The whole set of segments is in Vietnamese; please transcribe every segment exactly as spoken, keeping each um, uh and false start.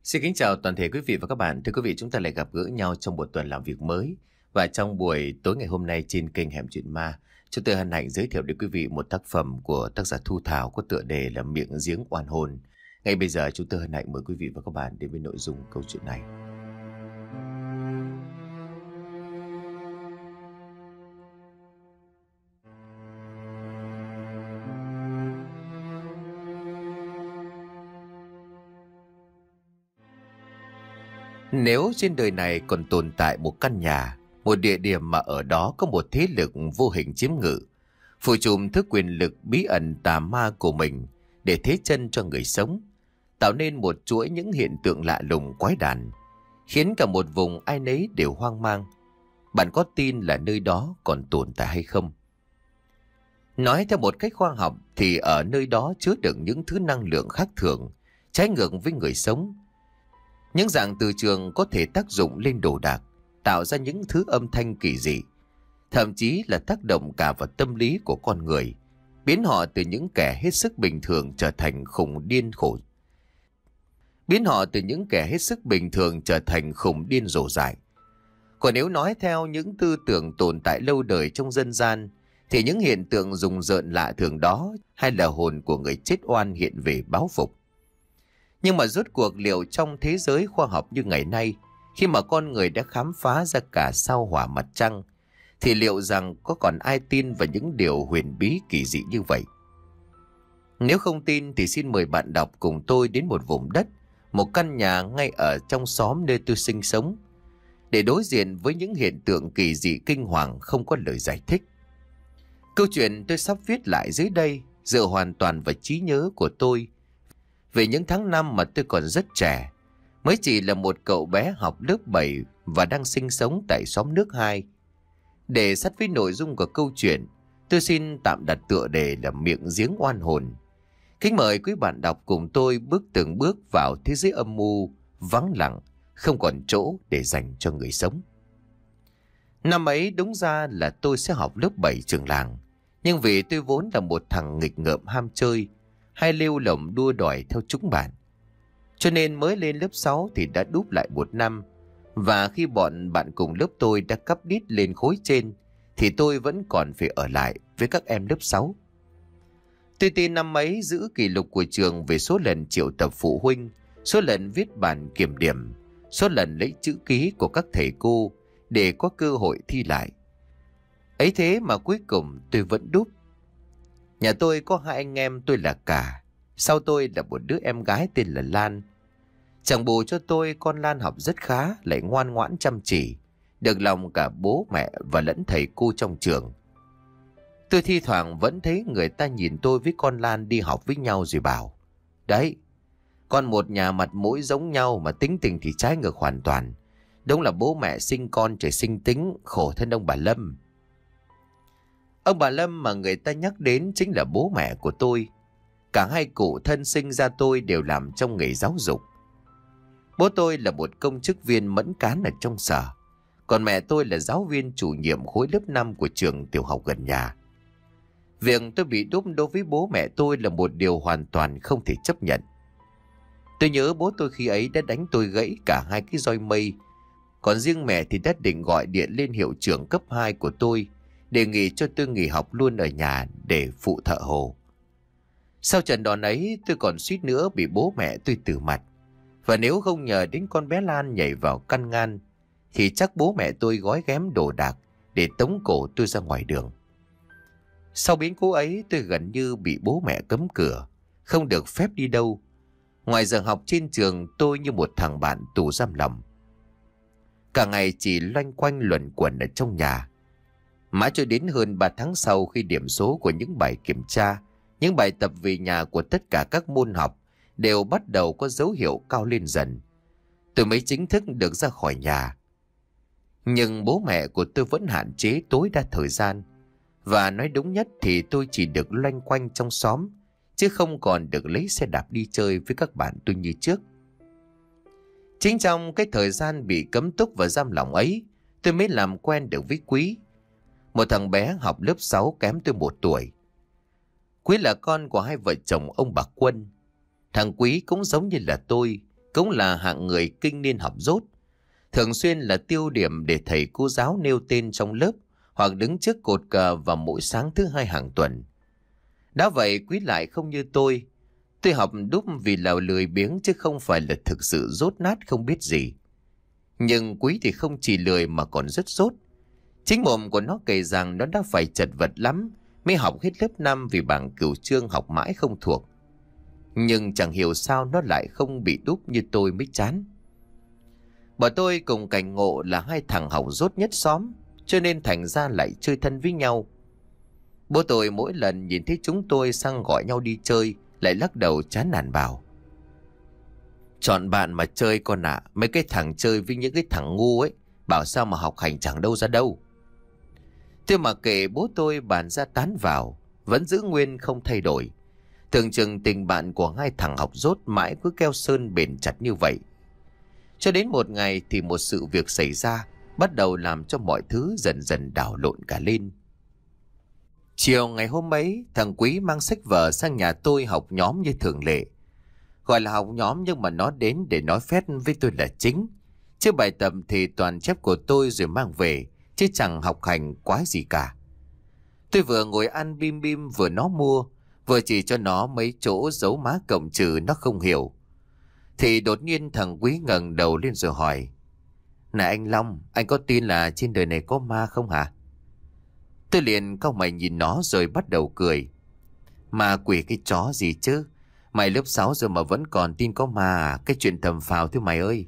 Xin kính chào toàn thể quý vị và các bạn. Thưa quý vị, chúng ta lại gặp gỡ nhau trong một tuần làm việc mới. Và trong buổi tối ngày hôm nay trên kênh Hẻm Chuyện Ma, chúng tôi hân hạnh giới thiệu đến quý vị một tác phẩm của tác giả Thu Thảo có tựa đề là Miệng Giếng Oan Hồn. Ngay bây giờ chúng tôi hân hạnh mời quý vị và các bạn đến với nội dung câu chuyện này. Nếu trên đời này còn tồn tại một căn nhà, một địa điểm mà ở đó có một thế lực vô hình chiếm ngự, phụ trùm thứ quyền lực bí ẩn tà ma của mình để thế chân cho người sống, tạo nên một chuỗi những hiện tượng lạ lùng quái đản, khiến cả một vùng ai nấy đều hoang mang. Bạn có tin là nơi đó còn tồn tại hay không? Nói theo một cách khoa học thì ở nơi đó chứa đựng những thứ năng lượng khác thường, trái ngược với người sống. Những dạng từ trường có thể tác dụng lên đồ đạc, tạo ra những thứ âm thanh kỳ dị, thậm chí là tác động cả vào tâm lý của con người, biến họ từ những kẻ hết sức bình thường trở thành khủng điên khổ. Biến họ từ những kẻ hết sức bình thường trở thành khủng điên rồ dại. Còn nếu nói theo những tư tưởng tồn tại lâu đời trong dân gian, thì những hiện tượng rùng rợn lạ thường đó hay là hồn của người chết oan hiện về báo phục. Nhưng mà rốt cuộc liệu trong thế giới khoa học như ngày nay, khi mà con người đã khám phá ra cả sao hỏa mặt trăng, thì liệu rằng có còn ai tin vào những điều huyền bí kỳ dị như vậy? Nếu không tin thì xin mời bạn đọc cùng tôi đến một vùng đất, một căn nhà ngay ở trong xóm nơi tôi sinh sống, để đối diện với những hiện tượng kỳ dị kinh hoàng không có lời giải thích. Câu chuyện tôi sắp viết lại dưới đây dựa hoàn toàn vào trí nhớ của tôi về những tháng năm mà tôi còn rất trẻ, mới chỉ là một cậu bé học lớp bảy và đang sinh sống tại xóm nước hai. Để sát với nội dung của câu chuyện, tôi xin tạm đặt tựa đề là Miệng Giếng Oan Hồn. Kính mời quý bạn đọc cùng tôi bước từng bước vào thế giới âm mưu, vắng lặng, không còn chỗ để dành cho người sống. Năm ấy đúng ra là tôi sẽ học lớp bảy trường làng, nhưng vì tôi vốn là một thằng nghịch ngợm ham chơi, hay lêu lổng đua đòi theo chúng bạn, cho nên mới lên lớp sáu thì đã đúp lại một năm. Và khi bọn bạn cùng lớp tôi đã cắp đít lên khối trên, thì tôi vẫn còn phải ở lại với các em lớp sáu. Tôi tin năm ấy giữ kỷ lục của trường về số lần triệu tập phụ huynh, số lần viết bản kiểm điểm, số lần lấy chữ ký của các thầy cô để có cơ hội thi lại. Ấy thế mà cuối cùng tôi vẫn đúp. Nhà tôi có hai anh em, tôi là Cả, sau tôi là một đứa em gái tên là Lan. Chẳng bù cho tôi, con Lan học rất khá, lại ngoan ngoãn chăm chỉ, được lòng cả bố mẹ và lẫn thầy cô trong trường. Tôi thi thoảng vẫn thấy người ta nhìn tôi với con Lan đi học với nhau rồi bảo: đấy, con một nhà mặt mũi giống nhau mà tính tình thì trái ngược hoàn toàn. Đúng là bố mẹ sinh con trời sinh tính, khổ thân ông bà Lâm. Ông bà Lâm mà người ta nhắc đến chính là bố mẹ của tôi. Cả hai cụ thân sinh ra tôi đều làm trong nghề giáo dục. Bố tôi là một công chức viên mẫn cán ở trong sở, còn mẹ tôi là giáo viên chủ nhiệm khối lớp năm của trường tiểu học gần nhà. Việc tôi bị đúp đối với bố mẹ tôi là một điều hoàn toàn không thể chấp nhận. Tôi nhớ bố tôi khi ấy đã đánh tôi gãy cả hai cái roi mây, còn riêng mẹ thì đã định gọi điện lên hiệu trưởng cấp hai của tôi, đề nghị cho tôi nghỉ học luôn ở nhà để phụ thợ hồ. Sau trận đòn ấy, tôi còn suýt nữa bị bố mẹ tôi từ mặt. Và nếu không nhờ đến con bé Lan nhảy vào căn ngăn, thì chắc bố mẹ tôi gói ghém đồ đạc để tống cổ tôi ra ngoài đường. Sau biến cố ấy, tôi gần như bị bố mẹ cấm cửa, không được phép đi đâu. Ngoài giờ học trên trường, tôi như một thằng bạn tù giam lòng. Cả ngày chỉ loanh quanh luẩn quẩn ở trong nhà. Mãi cho đến hơn ba tháng sau, khi điểm số của những bài kiểm tra, những bài tập về nhà của tất cả các môn học đều bắt đầu có dấu hiệu cao lên dần, tôi mới chính thức được ra khỏi nhà. Nhưng bố mẹ của tôi vẫn hạn chế tối đa thời gian, và nói đúng nhất thì tôi chỉ được loanh quanh trong xóm, chứ không còn được lấy xe đạp đi chơi với các bạn tôi như trước. Chính trong cái thời gian bị cấm túc và giam lỏng ấy, tôi mới làm quen được với Quý, một thằng bé học lớp sáu kém tôi một tuổi. Quý là con của hai vợ chồng ông bà Quân. Thằng Quý cũng giống như là tôi, cũng là hạng người kinh niên học dốt, thường xuyên là tiêu điểm để thầy cô giáo nêu tên trong lớp hoặc đứng trước cột cờ vào mỗi sáng thứ hai hàng tuần. Đã vậy Quý lại không như tôi. Tôi học đúp vì là lười biếng chứ không phải là thực sự dốt nát không biết gì. Nhưng Quý thì không chỉ lười mà còn rất dốt. Chính mồm của nó kể rằng nó đã phải chật vật lắm mới học hết lớp năm vì bảng cửu chương học mãi không thuộc. Nhưng chẳng hiểu sao nó lại không bị đúp như tôi mới chán. Bọn tôi cùng cảnh ngộ là hai thằng học dốt nhất xóm, cho nên thành ra lại chơi thân với nhau. Bố tôi mỗi lần nhìn thấy chúng tôi sang gọi nhau đi chơi lại lắc đầu chán nản bảo: chọn bạn mà chơi con ạ, à. Mấy cái thằng chơi với những cái thằng ngu ấy, bảo sao mà học hành chẳng đâu ra đâu. Thế mà kệ bố tôi bàn ra tán vào, vẫn giữ nguyên không thay đổi. Tưởng chừng tình bạn của hai thằng học dốt mãi cứ keo sơn bền chặt như vậy. Cho đến một ngày thì một sự việc xảy ra, bắt đầu làm cho mọi thứ dần dần đảo lộn cả lên. Chiều ngày hôm ấy, thằng Quý mang sách vở sang nhà tôi học nhóm như thường lệ. Gọi là học nhóm nhưng mà nó đến để nói phét với tôi là chính. Chứ bài tập thì toàn chép của tôi rồi mang về, chứ chẳng học hành quái gì cả. Tôi vừa ngồi ăn bim bim vừa nó mua, vừa chỉ cho nó mấy chỗ dấu má cộng trừ nó không hiểu. Thì đột nhiên thằng Quý ngẩng đầu lên rồi hỏi: này anh Long, anh có tin là trên đời này có ma không hả? Tôi liền cau mày nhìn nó rồi bắt đầu cười. Ma quỷ cái chó gì chứ? Mày lớp sáu rồi mà vẫn còn tin có ma à? Cái chuyện tầm phào thôi mày ơi.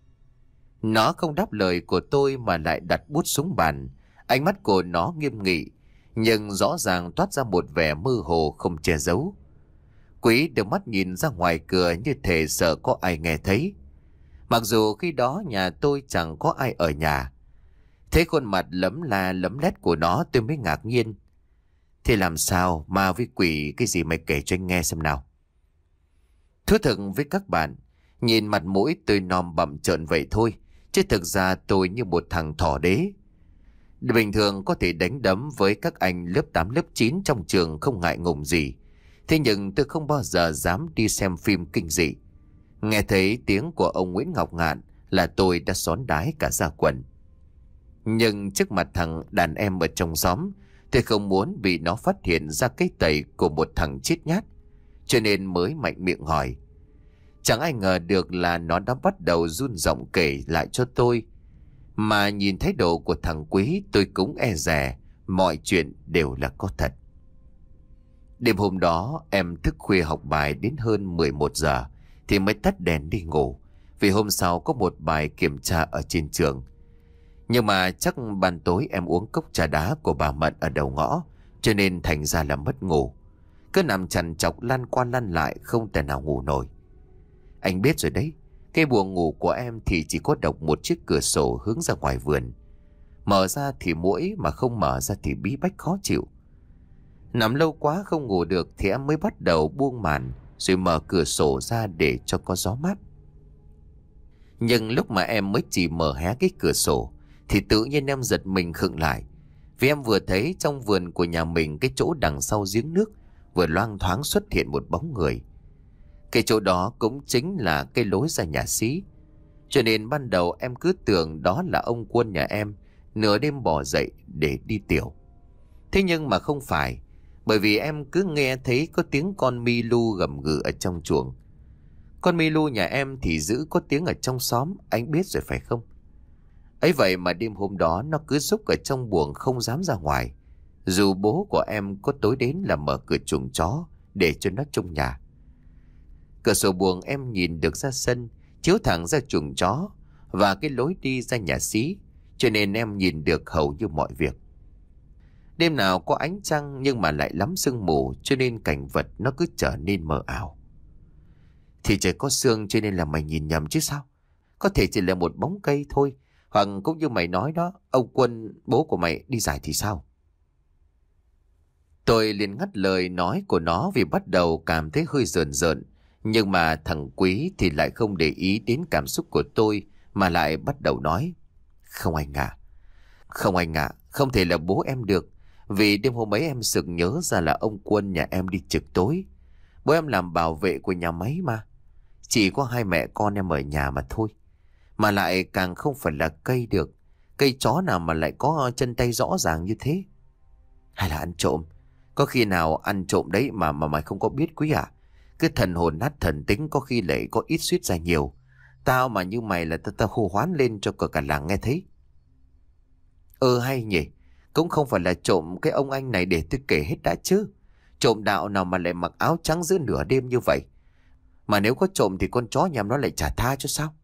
Nó không đáp lời của tôi mà lại đặt bút xuống bàn. Ánh mắt của nó nghiêm nghị, nhưng rõ ràng toát ra một vẻ mơ hồ không che giấu. Quý đưa mắt nhìn ra ngoài cửa như thể sợ có ai nghe thấy. Mặc dù khi đó nhà tôi chẳng có ai ở nhà. Thấy khuôn mặt lấm la lấm lét của nó tôi mới ngạc nhiên. Thế làm sao ma với quỷ cái gì mày kể cho anh nghe xem nào. Thú thực với các bạn, nhìn mặt mũi tôi nom bặm trợn vậy thôi, chứ thực ra tôi như một thằng thỏ đế. Bình thường có thể đánh đấm với các anh lớp tám lớp chín trong trường không ngại ngùng gì. Thế nhưng tôi không bao giờ dám đi xem phim kinh dị. Nghe thấy tiếng của ông Nguyễn Ngọc Ngạn là tôi đã xón đái cả da quần. Nhưng trước mặt thằng đàn em ở trong xóm, tôi không muốn bị nó phát hiện ra cái tẩy của một thằng chết nhát, cho nên mới mạnh miệng hỏi. Chẳng ai ngờ được là nó đã bắt đầu run giọng kể lại cho tôi. Mà nhìn thái độ của thằng Quý tôi cũng e dè mọi chuyện đều là có thật. Đêm hôm đó em thức khuya học bài đến hơn mười một giờ thì mới tắt đèn đi ngủ, vì hôm sau có một bài kiểm tra ở trên trường. Nhưng mà chắc ban tối em uống cốc trà đá của bà Mận ở đầu ngõ, cho nên thành ra là mất ngủ. Cứ nằm chằn chọc lăn qua lăn lại không thể nào ngủ nổi. Anh biết rồi đấy, cái buồng ngủ của em thì chỉ có độc một chiếc cửa sổ hướng ra ngoài vườn. Mở ra thì muỗi, mà không mở ra thì bí bách khó chịu. Nằm lâu quá không ngủ được thì em mới bắt đầu buông màn rồi mở cửa sổ ra để cho có gió mát. Nhưng lúc mà em mới chỉ mở hé cái cửa sổ thì tự nhiên em giật mình khựng lại, vì em vừa thấy trong vườn của nhà mình, cái chỗ đằng sau giếng nước vừa loang thoáng xuất hiện một bóng người. Cái chỗ đó cũng chính là cái lối ra nhà xí, cho nên ban đầu em cứ tưởng đó là ông Quân nhà em nửa đêm bò dậy để đi tiểu. Thế nhưng mà không phải, bởi vì em cứ nghe thấy có tiếng con mi lu gầm gừ ở trong chuồng. Con mi lu nhà em thì giữ có tiếng ở trong xóm, anh biết rồi phải không? Ấy vậy mà đêm hôm đó nó cứ rúc ở trong buồng không dám ra ngoài, dù bố của em có tối đến là mở cửa chuồng chó để cho nó trông nhà. Cửa sổ buồng em nhìn được ra sân, chiếu thẳng ra chuồng chó và cái lối đi ra nhà xí, cho nên em nhìn được hầu như mọi việc. Đêm nào có ánh trăng nhưng mà lại lắm sương mù, cho nên cảnh vật nó cứ trở nên mờ ảo. Thì trời có sương cho nên là mày nhìn nhầm chứ sao? Có thể chỉ là một bóng cây thôi, hoặc cũng như mày nói đó, ông Quân bố của mày đi giải thì sao? Tôi liền ngắt lời nói của nó vì bắt đầu cảm thấy hơi rờn rợn. Nhưng mà thằng Quý thì lại không để ý đến cảm xúc của tôi, mà lại bắt đầu nói. Không anh ạ, không anh ạ, không thể là bố em được. Vì đêm hôm ấy em sực nhớ ra là ông Quân nhà em đi trực tối. Bố em làm bảo vệ của nhà máy mà. Chỉ có hai mẹ con em ở nhà mà thôi. Mà lại càng không phải là cây được. Cây chó nào mà lại có chân tay rõ ràng như thế? Hay là ăn trộm? Có khi nào ăn trộm đấy mà mà mày không có biết Quý à? Cái thần hồn nát thần tính có khi lại có ít suýt ra nhiều. Tao mà như mày là tao tao hô hoán lên cho cả, cả làng nghe thấy. Ừ hay nhỉ. Cũng không phải là trộm cái ông anh này để tôi kể hết đã chứ. Trộm đạo nào mà lại mặc áo trắng giữa nửa đêm như vậy? Mà nếu có trộm thì con chó nhà nó lại trả tha cho sao?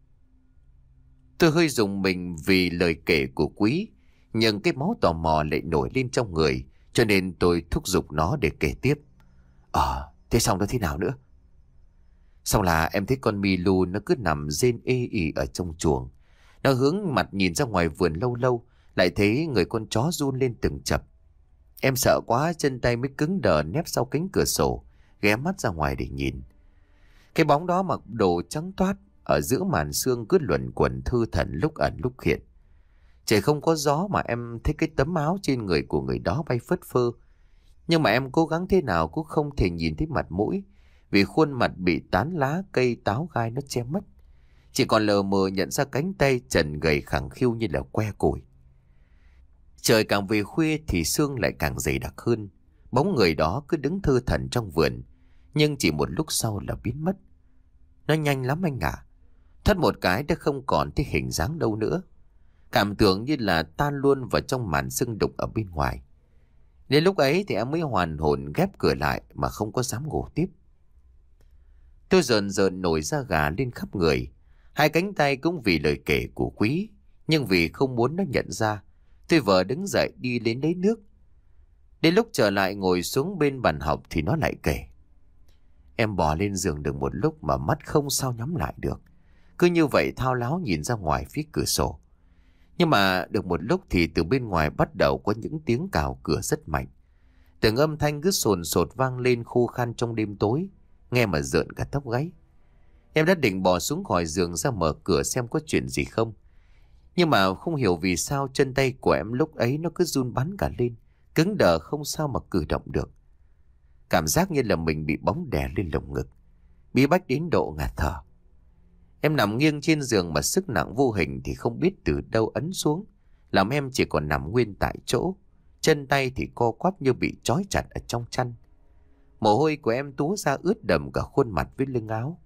Tôi hơi rùng mình vì lời kể của Quý, nhưng cái máu tò mò lại nổi lên trong người, cho nên tôi thúc giục nó để kể tiếp. Ờ, thế xong đó thế nào nữa? Xong là em thấy con Milu nó cứ nằm rên ê ỉ ở trong chuồng. Nó hướng mặt nhìn ra ngoài vườn lâu lâu, lại thấy người con chó run lên từng chập. Em sợ quá, chân tay mới cứng đờ nép sau cánh cửa sổ, ghé mắt ra ngoài để nhìn. Cái bóng đó mặc đồ trắng toát, ở giữa màn sương cứ luẩn quẩn thư thần lúc ẩn lúc hiện. Trời không có gió mà em thấy cái tấm áo trên người của người đó bay phất phơ. Nhưng mà em cố gắng thế nào cũng không thể nhìn thấy mặt mũi, vì khuôn mặt bị tán lá cây táo gai nó che mất. Chỉ còn lờ mờ nhận ra cánh tay trần gầy khẳng khiu như là que củi. Trời càng về khuya thì sương lại càng dày đặc hơn. Bóng người đó cứ đứng thư thần trong vườn, nhưng chỉ một lúc sau là biến mất. Nó nhanh lắm anh ạ. Thoát một cái đã không còn thấy hình dáng đâu nữa. Cảm tưởng như là tan luôn vào trong màn sương đục ở bên ngoài. Đến lúc ấy thì em mới hoàn hồn ghép cửa lại mà không có dám ngủ tiếp. Tôi rờn rợn nổi da gà lên khắp người. Hai cánh tay cũng vì lời kể của Quý, nhưng vì không muốn nó nhận ra, tôi vờ đứng dậy đi lên lấy nước. Đến lúc trở lại ngồi xuống bên bàn học thì nó lại kể. Em bò lên giường được một lúc mà mắt không sao nhắm lại được. Cứ như vậy thao láo nhìn ra ngoài phía cửa sổ. Nhưng mà được một lúc thì từ bên ngoài bắt đầu có những tiếng cào cửa rất mạnh. Từng âm thanh cứ sồn sột vang lên khô khan trong đêm tối, nghe mà rợn cả tóc gáy. Em đã định bò xuống khỏi giường ra mở cửa xem có chuyện gì không. Nhưng mà không hiểu vì sao chân tay của em lúc ấy nó cứ run bắn cả lên, cứng đờ không sao mà cử động được. Cảm giác như là mình bị bóng đè lên lồng ngực, bí bách đến độ ngạt thở. Em nằm nghiêng trên giường mà sức nặng vô hình thì không biết từ đâu ấn xuống, làm em chỉ còn nằm nguyên tại chỗ. Chân tay thì co quắp như bị trói chặt ở trong chăn. Mồ hôi của em túa ra ướt đẫm cả khuôn mặt với lưng áo.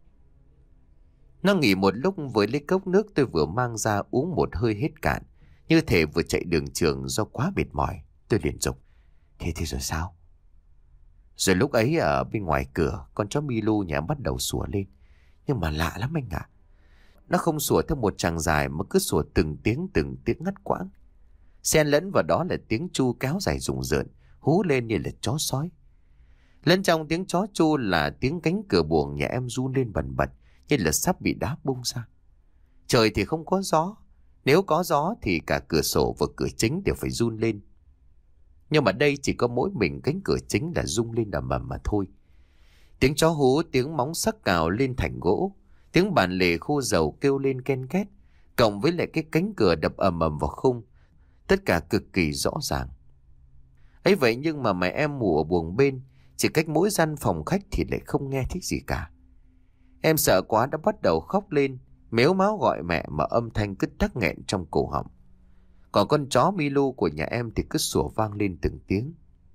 Nó nghỉ một lúc với lấy cốc nước tôi vừa mang ra uống một hơi hết cạn, như thể vừa chạy đường trường do quá mệt mỏi. Tôi liền dục. Thế thì rồi sao? Rồi lúc ấy ở bên ngoài cửa, con chó Milu nhà em bắt đầu sủa lên. Nhưng mà lạ lắm anh ạ. Nó không sủa theo một chàng dài mà cứ sủa từng tiếng từng tiếng ngắt quãng. Xen lẫn vào đó là tiếng chu kéo dài rùng rợn, hú lên như là chó sói. Lẫn trong tiếng chó chu là tiếng cánh cửa buồng nhà em run lên bần bật, như là sắp bị đá bung ra. Trời thì không có gió. Nếu có gió thì cả cửa sổ và cửa chính đều phải run lên. Nhưng mà đây chỉ có mỗi mình cánh cửa chính là rung lên ầm ầm mà thôi. Tiếng chó hú, tiếng móng sắc cào lên thành gỗ, tiếng bàn lề khô dầu kêu lên ken két, cộng với lại cái cánh cửa đập ầm ầm vào khung, tất cả cực kỳ rõ ràng. Ấy vậy nhưng mà mẹ em ngủ ở buồng bên, chỉ cách mỗi gian phòng khách thì lại không nghe thấy gì cả. Em sợ quá đã bắt đầu khóc lên, mếu máo gọi mẹ mà âm thanh cứ tắc nghẹn trong cổ họng. Còn con chó Milu của nhà em thì cứ sủa vang lên từng tiếng.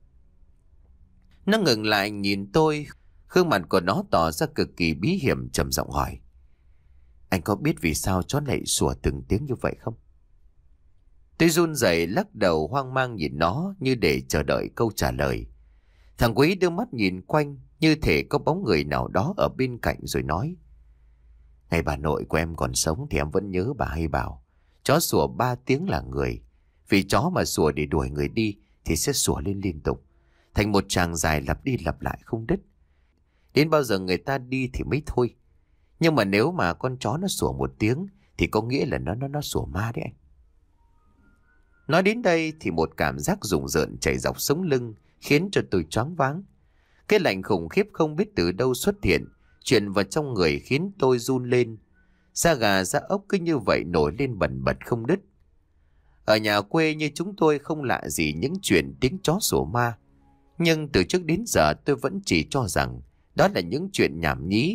Nó ngừng lại nhìn tôi, gương mặt của nó tỏ ra cực kỳ bí hiểm, trầm giọng hỏi. Anh có biết vì sao chó lại sủa từng tiếng như vậy không? Tôi run rẩy lắc đầu hoang mang nhìn nó như để chờ đợi câu trả lời. Thằng Quý đưa mắt nhìn quanh như thể có bóng người nào đó ở bên cạnh rồi nói. Ngày bà nội của em còn sống thì em vẫn nhớ bà hay bảo chó sủa ba tiếng là người. Vì chó mà sủa để đuổi người đi thì sẽ sủa lên liên tục, thành một tràng dài lặp đi lặp lại không đứt. Đến bao giờ người ta đi thì mới thôi. Nhưng mà nếu mà con chó nó sủa một tiếng thì có nghĩa là nó nó nó sủa ma đấy anh. Nói đến đây thì một cảm giác rùng rợn chảy dọc sống lưng khiến cho tôi choáng váng. Cái lạnh khủng khiếp không biết từ đâu xuất hiện, truyền vào trong người khiến tôi run lên. Da gà da ốc cứ như vậy nổi lên bần bật không đứt. Ở nhà quê như chúng tôi không lạ gì những chuyện tiếng chó sủa ma. Nhưng từ trước đến giờ tôi vẫn chỉ cho rằng đó là những chuyện nhảm nhí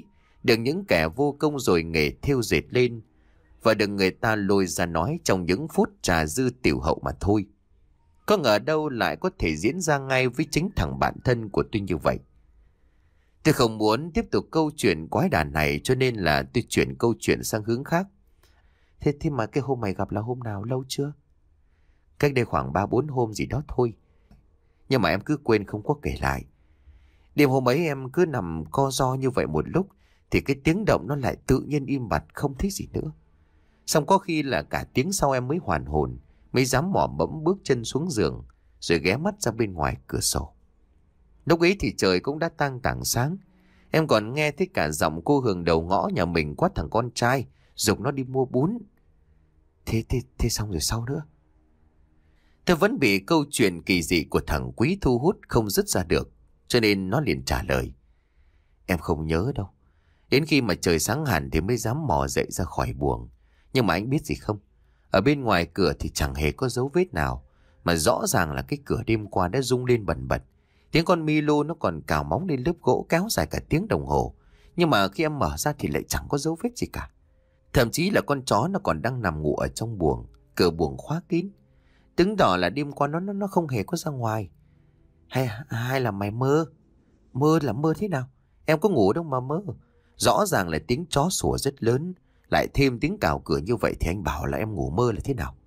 được những kẻ vô công rồi nghề thêu dệt lên, và được người ta lôi ra nói trong những phút trà dư tiểu hậu mà thôi. Có ngờ đâu lại có thể diễn ra ngay với chính thằng bạn thân của tôi như vậy. Tôi không muốn tiếp tục câu chuyện quái đản này, cho nên là tôi chuyển câu chuyện sang hướng khác. Thế thì mà cái hôm mày gặp là hôm nào, lâu chưa? Cách đây khoảng ba bốn hôm gì đó thôi. Nhưng mà em cứ quên không có kể lại. Đêm hôm ấy em cứ nằm co ro như vậy một lúc, thì cái tiếng động nó lại tự nhiên im bặt, không thấy gì nữa. Xong có khi là cả tiếng sau em mới hoàn hồn, mới dám mò mẫm bước chân xuống giường, rồi ghé mắt ra bên ngoài cửa sổ. Lúc ấy thì trời cũng đã tang tảng sáng. Em còn nghe thấy cả giọng cô Hường đầu ngõ nhà mình quát thằng con trai, giục nó đi mua bún. Thế, thế, thế xong rồi sau nữa? Tôi vẫn bị câu chuyện kỳ dị của thằng Quý thu hút không dứt ra được, cho nên nó liền trả lời. Em không nhớ đâu. Đến khi mà trời sáng hẳn thì mới dám mò dậy ra khỏi buồng. Nhưng mà anh biết gì không? Ở bên ngoài cửa thì chẳng hề có dấu vết nào, mà rõ ràng là cái cửa đêm qua đã rung lên bần bật. Tiếng con Milo nó còn cào móng lên lớp gỗ kéo dài cả tiếng đồng hồ. Nhưng mà khi em mở ra thì lại chẳng có dấu vết gì cả. Thậm chí là con chó nó còn đang nằm ngủ ở trong buồng, cửa buồng khóa kín. Chứng tỏ là đêm qua nó nó nó không hề có ra ngoài. Hay hay là mày mơ? Mơ là mơ thế nào? Em có ngủ đâu mà mơ. Rõ ràng là tiếng chó sủa rất lớn, lại thêm tiếng cào cửa như vậy thì anh bảo là em ngủ mơ là thế nào?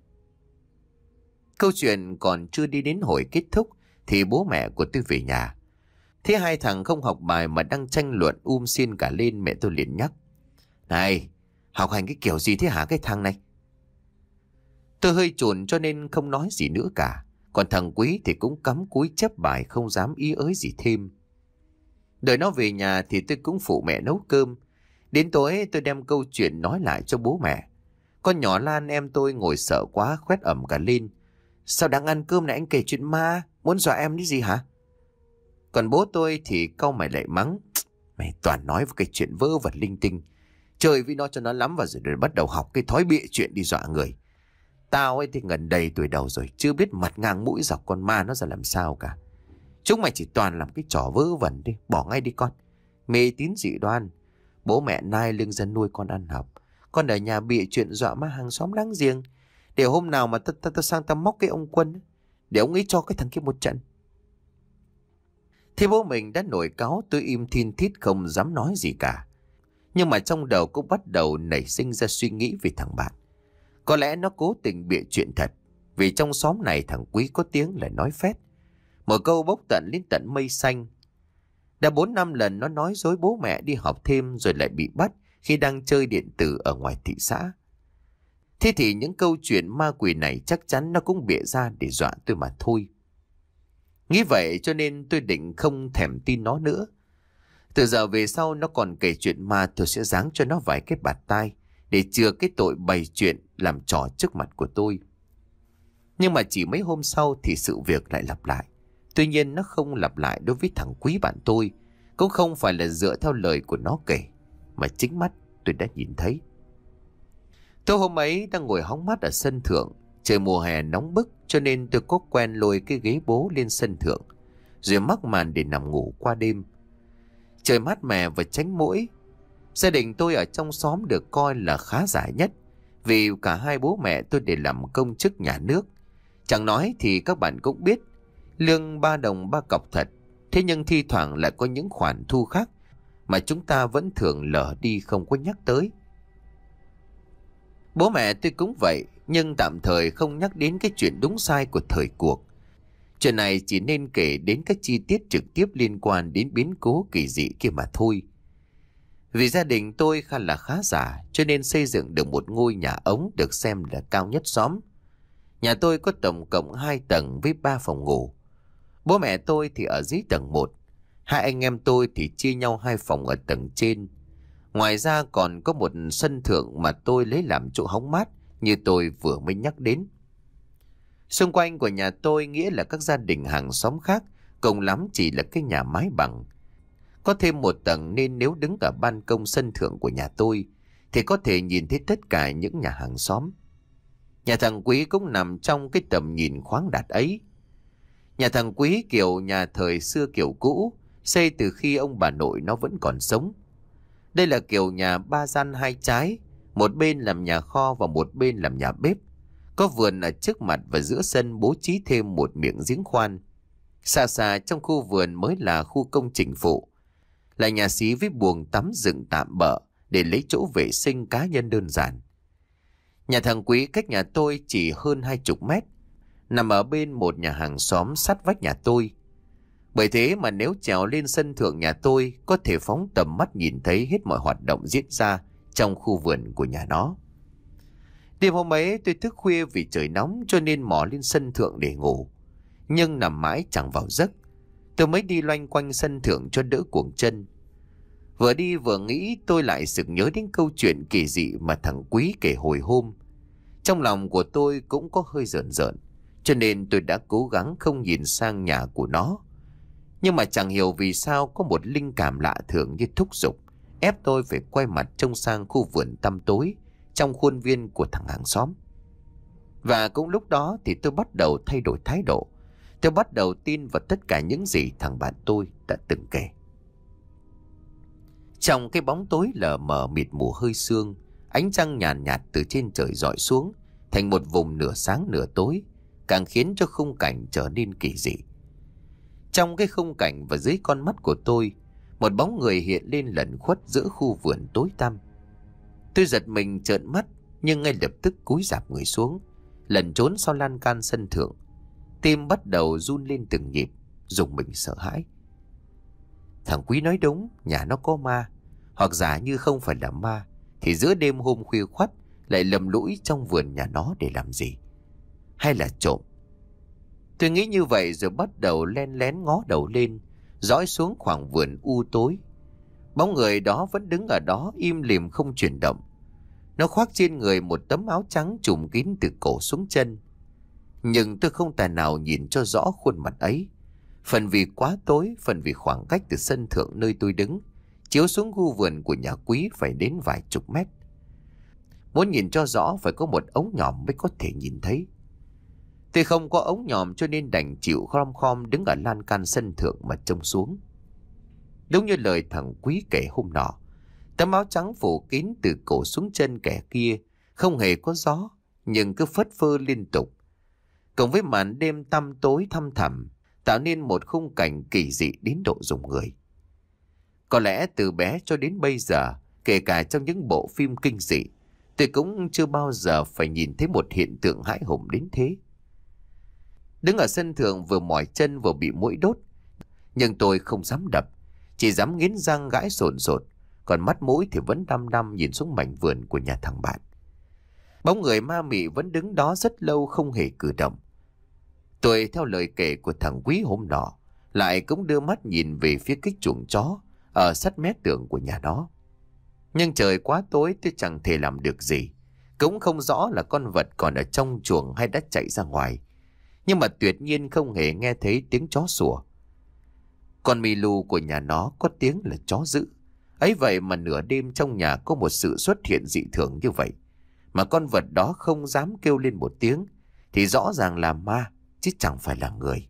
Câu chuyện còn chưa đi đến hồi kết thúc thì bố mẹ của tôi về nhà. Thế hai thằng không học bài mà đang tranh luận um xin cả lên, mẹ tôi liền nhắc. Này, học hành cái kiểu gì thế hả cái thằng này? Tôi hơi chồn cho nên không nói gì nữa cả. Còn thằng Quý thì cũng cắm cúi chép bài, không dám ý ới gì thêm. Đợi nó về nhà thì tôi cũng phụ mẹ nấu cơm. Đến tối tôi đem câu chuyện nói lại cho bố mẹ. Con nhỏ Lan em tôi ngồi sợ quá khoét ẩm cả lên. Sao đang ăn cơm này anh kể chuyện ma, muốn dọa em đi gì hả? Còn bố tôi thì cau mày lại mắng. Mày toàn nói với cái chuyện vớ vẩn linh tinh. Chơi với nó cho nó lắm và rồi, rồi bắt đầu học cái thói bịa chuyện đi dọa người. Tao ấy thì gần đầy tuổi đầu rồi, chưa biết mặt ngang mũi dọc con ma nó ra làm sao cả. Chúng mày chỉ toàn làm cái trò vớ vẩn đi, bỏ ngay đi con. Mê tín dị đoan. Bố mẹ nai lưng ra nuôi con ăn học. Con ở nhà bịa chuyện dọa ma hàng xóm láng giềng. Để hôm nào mà tao ta, ta sang tao móc cái ông Quân, để ông ấy cho cái thằng kia một trận. Thế bố mình đã nổi cáu, tôi im thin thít không dám nói gì cả. Nhưng mà trong đầu cũng bắt đầu nảy sinh ra suy nghĩ về thằng bạn. Có lẽ nó cố tình bịa chuyện thật, vì trong xóm này thằng Quý có tiếng là nói phét. Một câu bốc tận lên tận mây xanh. Đã bốn năm lần nó nói dối bố mẹ đi học thêm rồi lại bị bắt khi đang chơi điện tử ở ngoài thị xã. Thế thì những câu chuyện ma quỷ này chắc chắn nó cũng bịa ra để dọa tôi mà thôi. Nghĩ vậy cho nên tôi định không thèm tin nó nữa. Từ giờ về sau nó còn kể chuyện ma, tôi sẽ giáng cho nó vài cái bạt tai để chừa cái tội bày chuyện làm trò trước mặt của tôi. Nhưng mà chỉ mấy hôm sau thì sự việc lại lặp lại. Tuy nhiên nó không lặp lại đối với thằng Quý bạn tôi, cũng không phải là dựa theo lời của nó kể, mà chính mắt tôi đã nhìn thấy. Tôi hôm ấy đang ngồi hóng mát ở sân thượng. Trời mùa hè nóng bức cho nên tôi có quen lôi cái ghế bố lên sân thượng, rồi mắc màn để nằm ngủ qua đêm. Trời mát mẻ và tránh muỗi. Gia đình tôi ở trong xóm được coi là khá giả nhất, vì cả hai bố mẹ tôi đều làm công chức nhà nước. Chẳng nói thì các bạn cũng biết, lương ba đồng ba cọc thật. Thế nhưng thi thoảng lại có những khoản thu khác mà chúng ta vẫn thường lờ đi không có nhắc tới. Bố mẹ tôi cũng vậy, nhưng tạm thời không nhắc đến cái chuyện đúng sai của thời cuộc. Chuyện này chỉ nên kể đến các chi tiết trực tiếp liên quan đến biến cố kỳ dị kia mà thôi. Vì gia đình tôi khá là khá giả, cho nên xây dựng được một ngôi nhà ống được xem là cao nhất xóm. Nhà tôi có tổng cộng hai tầng với ba phòng ngủ. Bố mẹ tôi thì ở dưới tầng một. Hai anh em tôi thì chia nhau hai phòng ở tầng trên. Ngoài ra còn có một sân thượng mà tôi lấy làm chỗ hóng mát như tôi vừa mới nhắc đến. Xung quanh của nhà tôi nghĩa là các gia đình hàng xóm khác, cùng lắm chỉ là cái nhà mái bằng. Có thêm một tầng nên nếu đứng ở ban công sân thượng của nhà tôi thì có thể nhìn thấy tất cả những nhà hàng xóm. Nhà thằng Quý cũng nằm trong cái tầm nhìn khoáng đạt ấy. Nhà thằng Quý kiểu nhà thời xưa kiểu cũ, xây từ khi ông bà nội nó vẫn còn sống. Đây là kiểu nhà ba gian hai trái, một bên làm nhà kho và một bên làm nhà bếp. Có vườn ở trước mặt và giữa sân bố trí thêm một miệng giếng khoan. Xa xa trong khu vườn mới là khu công trình phụ, là nhà xí với buồng tắm dựng tạm bợ để lấy chỗ vệ sinh cá nhân đơn giản. Nhà thằng Quý cách nhà tôi chỉ hơn hai chục mét, nằm ở bên một nhà hàng xóm sát vách nhà tôi. Bởi thế mà nếu trèo lên sân thượng nhà tôi, có thể phóng tầm mắt nhìn thấy hết mọi hoạt động diễn ra trong khu vườn của nhà nó. Đêm hôm ấy tôi thức khuya vì trời nóng cho nên mò lên sân thượng để ngủ. Nhưng nằm mãi chẳng vào giấc. Tôi mới đi loanh quanh sân thượng cho đỡ cuồng chân. Vừa đi vừa nghĩ tôi lại sực nhớ đến câu chuyện kỳ dị mà thằng Quý kể hồi hôm. Trong lòng của tôi cũng có hơi rợn rợn, cho nên tôi đã cố gắng không nhìn sang nhà của nó. Nhưng mà chẳng hiểu vì sao có một linh cảm lạ thường như thúc giục, ép tôi phải quay mặt trông sang khu vườn tăm tối trong khuôn viên của thằng hàng xóm. Và cũng lúc đó thì tôi bắt đầu thay đổi thái độ. Tôi bắt đầu tin vào tất cả những gì thằng bạn tôi đã từng kể. Trong cái bóng tối lờ mờ mịt mù hơi sương, ánh trăng nhàn nhạt, nhạt từ trên trời rọi xuống thành một vùng nửa sáng nửa tối, càng khiến cho khung cảnh trở nên kỳ dị. Trong cái khung cảnh và dưới con mắt của tôi, một bóng người hiện lên lẩn khuất giữa khu vườn tối tăm. Tôi giật mình trợn mắt, nhưng ngay lập tức cúi rạp người xuống, lẩn trốn sau lan can sân thượng. Tim bắt đầu run lên từng nhịp, rùng mình sợ hãi. Thằng Quý nói đúng, nhà nó có ma. Hoặc giả như không phải là ma, thì giữa đêm hôm khuya khoắt lại lầm lũi trong vườn nhà nó để làm gì? Hay là trộm? Tôi nghĩ như vậy rồi bắt đầu len lén ngó đầu lên, dõi xuống khoảng vườn u tối. Bóng người đó vẫn đứng ở đó im lìm không chuyển động. Nó khoác trên người một tấm áo trắng trùm kín từ cổ xuống chân. Nhưng tôi không tài nào nhìn cho rõ khuôn mặt ấy. Phần vì quá tối, phần vì khoảng cách từ sân thượng nơi tôi đứng chiếu xuống khu vườn của nhà Quý phải đến vài chục mét. Muốn nhìn cho rõ phải có một ống nhòm mới có thể nhìn thấy. Tôi không có ống nhòm cho nên đành chịu khom khom đứng ở lan can sân thượng mà trông xuống. Đúng như lời thằng Quý kể hôm nọ, tấm áo trắng phủ kín từ cổ xuống chân kẻ kia không hề có gió, nhưng cứ phất phơ liên tục. Cộng với màn đêm tăm tối thăm thẳm, tạo nên một khung cảnh kỳ dị đến độ rùng người. Có lẽ từ bé cho đến bây giờ, kể cả trong những bộ phim kinh dị, tôi cũng chưa bao giờ phải nhìn thấy một hiện tượng hãi hùng đến thế. Đứng ở sân thượng vừa mỏi chân vừa bị muỗi đốt, nhưng tôi không dám đập, chỉ dám nghiến răng gãi sồn sột, còn mắt mũi thì vẫn đăm đăm nhìn xuống mảnh vườn của nhà thằng bạn. Bóng người ma mị vẫn đứng đó rất lâu không hề cử động. Tôi theo lời kể của thằng Quý hôm nọ, lại cũng đưa mắt nhìn về phía cái chuồng chó ở sát mé tường của nhà đó. Nhưng trời quá tối tôi chẳng thể làm được gì, cũng không rõ là con vật còn ở trong chuồng hay đã chạy ra ngoài. Nhưng mà tuyệt nhiên không hề nghe thấy tiếng chó sủa. Con Milu của nhà nó có tiếng là chó dữ. Ấy vậy mà nửa đêm trong nhà có một sự xuất hiện dị thường như vậy, mà con vật đó không dám kêu lên một tiếng, thì rõ ràng là ma, chứ chẳng phải là người.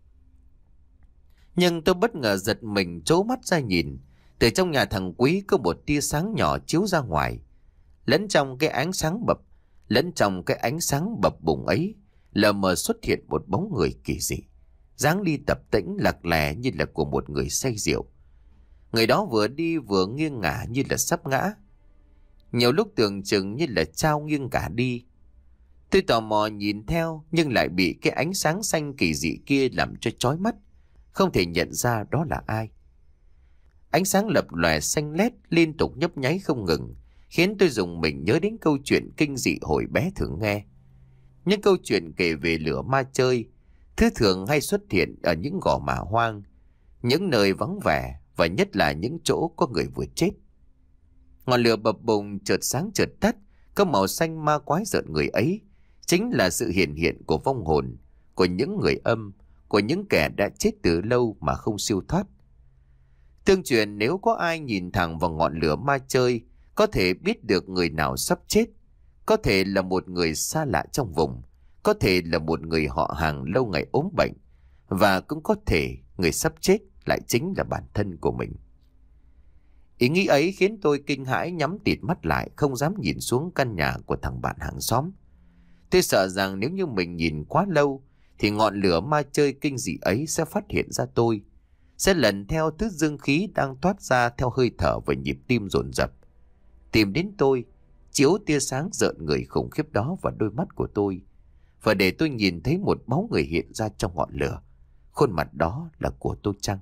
Nhưng tôi bất ngờ giật mình trố mắt ra nhìn. Từ trong nhà thằng Quý có một tia sáng nhỏ chiếu ra ngoài. Lẫn trong cái ánh sáng bập, lẫn trong cái ánh sáng bập bùng ấy, lờ mờ xuất hiện một bóng người kỳ dị, dáng đi tập tễnh lạc lè như là của một người say rượu. Người đó vừa đi vừa nghiêng ngả như là sắp ngã, nhiều lúc tưởng chừng như là trao nghiêng cả đi. Tôi tò mò nhìn theo, nhưng lại bị cái ánh sáng xanh kỳ dị kia làm cho chói mắt, không thể nhận ra đó là ai. Ánh sáng lập lòe xanh lét liên tục nhấp nháy không ngừng, khiến tôi rùng mình nhớ đến câu chuyện kinh dị hồi bé thường nghe. Những câu chuyện kể về lửa ma chơi, thứ thường hay xuất hiện ở những gò mả hoang, những nơi vắng vẻ, và nhất là những chỗ có người vừa chết. Ngọn lửa bập bùng chợt sáng chợt tắt, có màu xanh ma quái rợn người ấy chính là sự hiện hiện của vong hồn, của những người âm, của những kẻ đã chết từ lâu mà không siêu thoát. Tương truyền nếu có ai nhìn thẳng vào ngọn lửa ma chơi, có thể biết được người nào sắp chết, có thể là một người xa lạ trong vùng, có thể là một người họ hàng lâu ngày ốm bệnh, và cũng có thể người sắp chết lại chính là bản thân của mình. Ý nghĩ ấy khiến tôi kinh hãi nhắm tịt mắt lại, không dám nhìn xuống căn nhà của thằng bạn hàng xóm. Tôi sợ rằng nếu như mình nhìn quá lâu thì ngọn lửa ma chơi kinh dị ấy sẽ phát hiện ra tôi, sẽ lần theo thứ dương khí đang toát ra theo hơi thở và nhịp tim dồn dập, tìm đến tôi, chiếu tia sáng rợn người khủng khiếp đó vào đôi mắt của tôi, và để tôi nhìn thấy một bóng người hiện ra trong ngọn lửa. Khuôn mặt đó là của tôi chăng?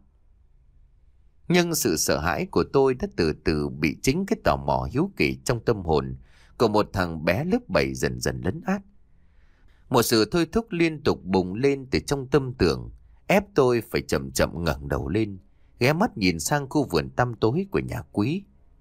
Nhưng sự sợ hãi của tôi đã từ từ bị chính cái tò mò hiếu kỳ trong tâm hồn của một thằng bé lớp bảy dần dần lấn át. Một sự thôi thúc liên tục bùng lên từ trong tâm tưởng, ép tôi phải chậm chậm ngẩng đầu lên, ghé mắt nhìn sang khu vườn tăm tối của nhà Quý.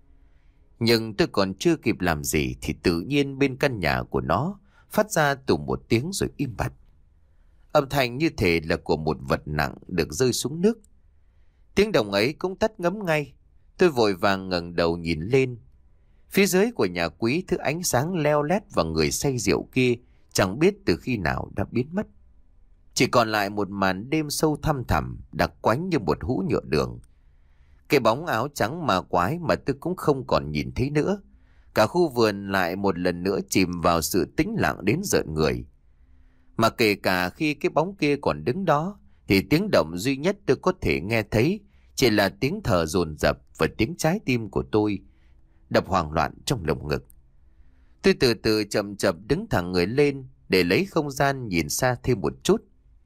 Nhưng tôi còn chưa kịp làm gì thì tự nhiên bên căn nhà của nó phát ra tùng một tiếng rồi im bặt. Âm thanh như thể là của một vật nặng được rơi xuống nước. Tiếng động ấy cũng tắt ngấm ngay. Tôi vội vàng ngẩng đầu nhìn lên. Phía dưới của nhà Quý, thứ ánh sáng leo lét vào người say rượu kia chẳng biết từ khi nào đã biến mất. Chỉ còn lại một màn đêm sâu thăm thẳm, đặc quánh như một hũ nhựa đường. Cái bóng áo trắng ma quái mà tôi cũng không còn nhìn thấy nữa. Cả khu vườn lại một lần nữa chìm vào sự tĩnh lặng đến rợn người. Mà kể cả khi cái bóng kia còn đứng đó, thì tiếng động duy nhất tôi có thể nghe thấy chỉ là tiếng thở dồn dập và tiếng trái tim của tôi đập hoảng loạn trong lồng ngực. Tôi từ từ chậm chậm đứng thẳng người lên để lấy không gian nhìn xa thêm một chút.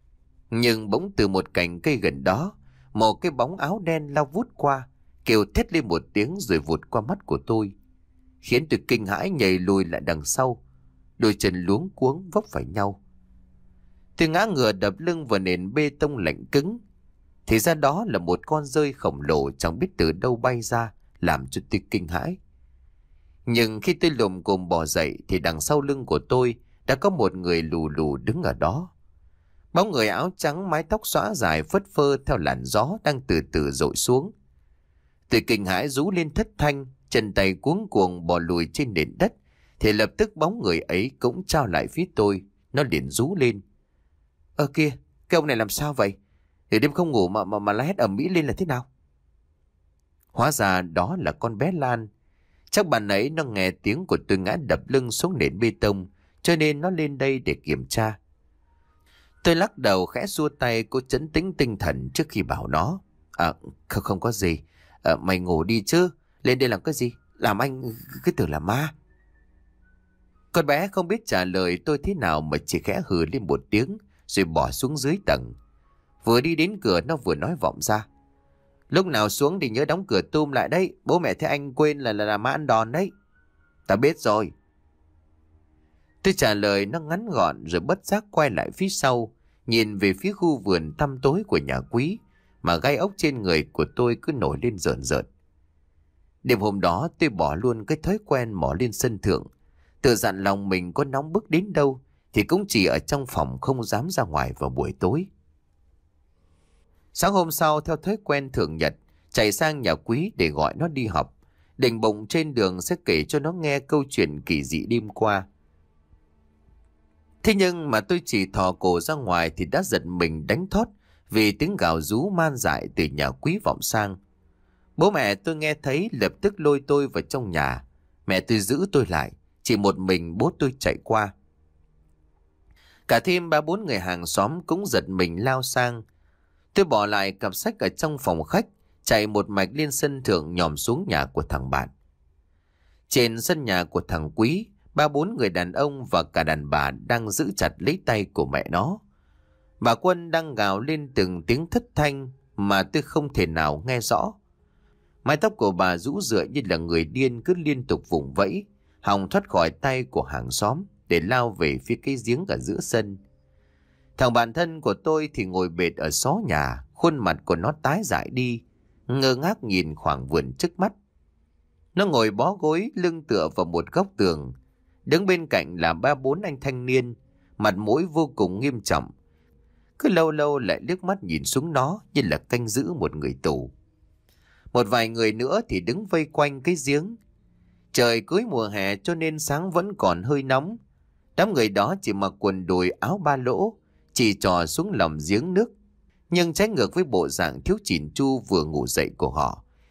Nhưng bỗng từ một cành cây gần đó, một cái bóng áo đen lao vút qua, kêu thét lên một tiếng rồi vụt qua mắt của tôi, khiến tôi kinh hãi nhảy lùi lại đằng sau, đôi chân luống cuống vấp phải nhau. Tôi ngã ngửa đập lưng vào nền bê tông lạnh cứng. Thì ra đó là một con dơi khổng lồ chẳng biết từ đâu bay ra, làm cho tôi kinh hãi. Nhưng khi tôi lồm cồm bò dậy thì đằng sau lưng của tôi đã có một người lù lù đứng ở đó. Bóng người áo trắng, mái tóc xõa dài phất phơ theo làn gió đang từ từ dội xuống. Tôi kinh hãi rú lên thất thanh, chân tay cuống cuồng bò lùi trên nền đất, thì lập tức bóng người ấy cũng trao lại phía tôi. Nó liền rú lên: "Ơ kìa, cái ông này làm sao vậy? Để đêm không ngủ mà mà mà la hét ầm ĩ lên là thế nào?" Hóa ra đó là con bé Lan. Chắc bạn ấy nó nghe tiếng của tôi ngã đập lưng xuống nền bê tông, cho nên nó lên đây để kiểm tra. Tôi lắc đầu khẽ xua tay cố trấn tĩnh tinh thần trước khi bảo nó: À không, không có gì. À, mày ngủ đi chứ, lên đây làm cái gì? Làm anh cứ tưởng là ma. Con bé không biết trả lời tôi thế nào mà chỉ khẽ hừ lên một tiếng rồi bỏ xuống dưới tầng. Vừa đi đến cửa nó vừa nói vọng ra: "Lúc nào xuống thì nhớ đóng cửa tùm lại đấy. Bố mẹ thấy anh quên là là, là ma ăn đòn đấy." "Ta biết rồi." Tôi trả lời nó ngắn gọn rồi bất giác quay lại phía sau, nhìn về phía khu vườn tăm tối của nhà Quý, mà gai ốc trên người của tôi cứ nổi lên rợn rợn. Đêm hôm đó tôi bỏ luôn cái thói quen mò lên sân thượng, tự dặn lòng mình có nóng bức đến đâu thì cũng chỉ ở trong phòng, không dám ra ngoài vào buổi tối. Sáng hôm sau, theo thói quen thường nhật, chạy sang nhà Quý để gọi nó đi học, định bụng trên đường sẽ kể cho nó nghe câu chuyện kỳ dị đêm qua. Thế nhưng mà tôi chỉ thò cổ ra ngoài thì đã giật mình đánh thót vì tiếng gào rú man dại từ nhà Quý vọng sang. Bố mẹ tôi nghe thấy lập tức lôi tôi vào trong nhà. Mẹ tôi giữ tôi lại, chỉ một mình bố tôi chạy qua. Cả thêm ba bốn người hàng xóm cũng giật mình lao sang. Tôi bỏ lại cặp sách ở trong phòng khách, chạy một mạch lên sân thượng nhòm xuống nhà của thằng bạn. Trên sân nhà của thằng Quý, ba bốn người đàn ông và cả đàn bà đang giữ chặt lấy tay của mẹ nó. Bà Quân đang gào lên từng tiếng thất thanh mà tôi không thể nào nghe rõ. Mái tóc của bà rũ rượi như là người điên, cứ liên tục vùng vẫy, hòng thoát khỏi tay của hàng xóm để lao về phía cái giếng ở giữa sân. Thằng bạn thân của tôi thì ngồi bệt ở xó nhà, khuôn mặt của nó tái dại đi, ngơ ngác nhìn khoảng vườn trước mắt. Nó ngồi bó gối lưng tựa vào một góc tường. Đứng bên cạnh là ba bốn anh thanh niên, mặt mũi vô cùng nghiêm trọng, cứ lâu lâu lại liếc mắt nhìn xuống nó như là canh giữ một người tù. Một vài người nữa thì đứng vây quanh cái giếng. Trời cuối mùa hè cho nên sáng vẫn còn hơi nóng. Đám người đó chỉ mặc quần đùi áo ba lỗ, chỉ trò xuống lòng giếng nước. Nhưng trái ngược với bộ dạng thiếu chỉn chu vừa ngủ dậy của họ,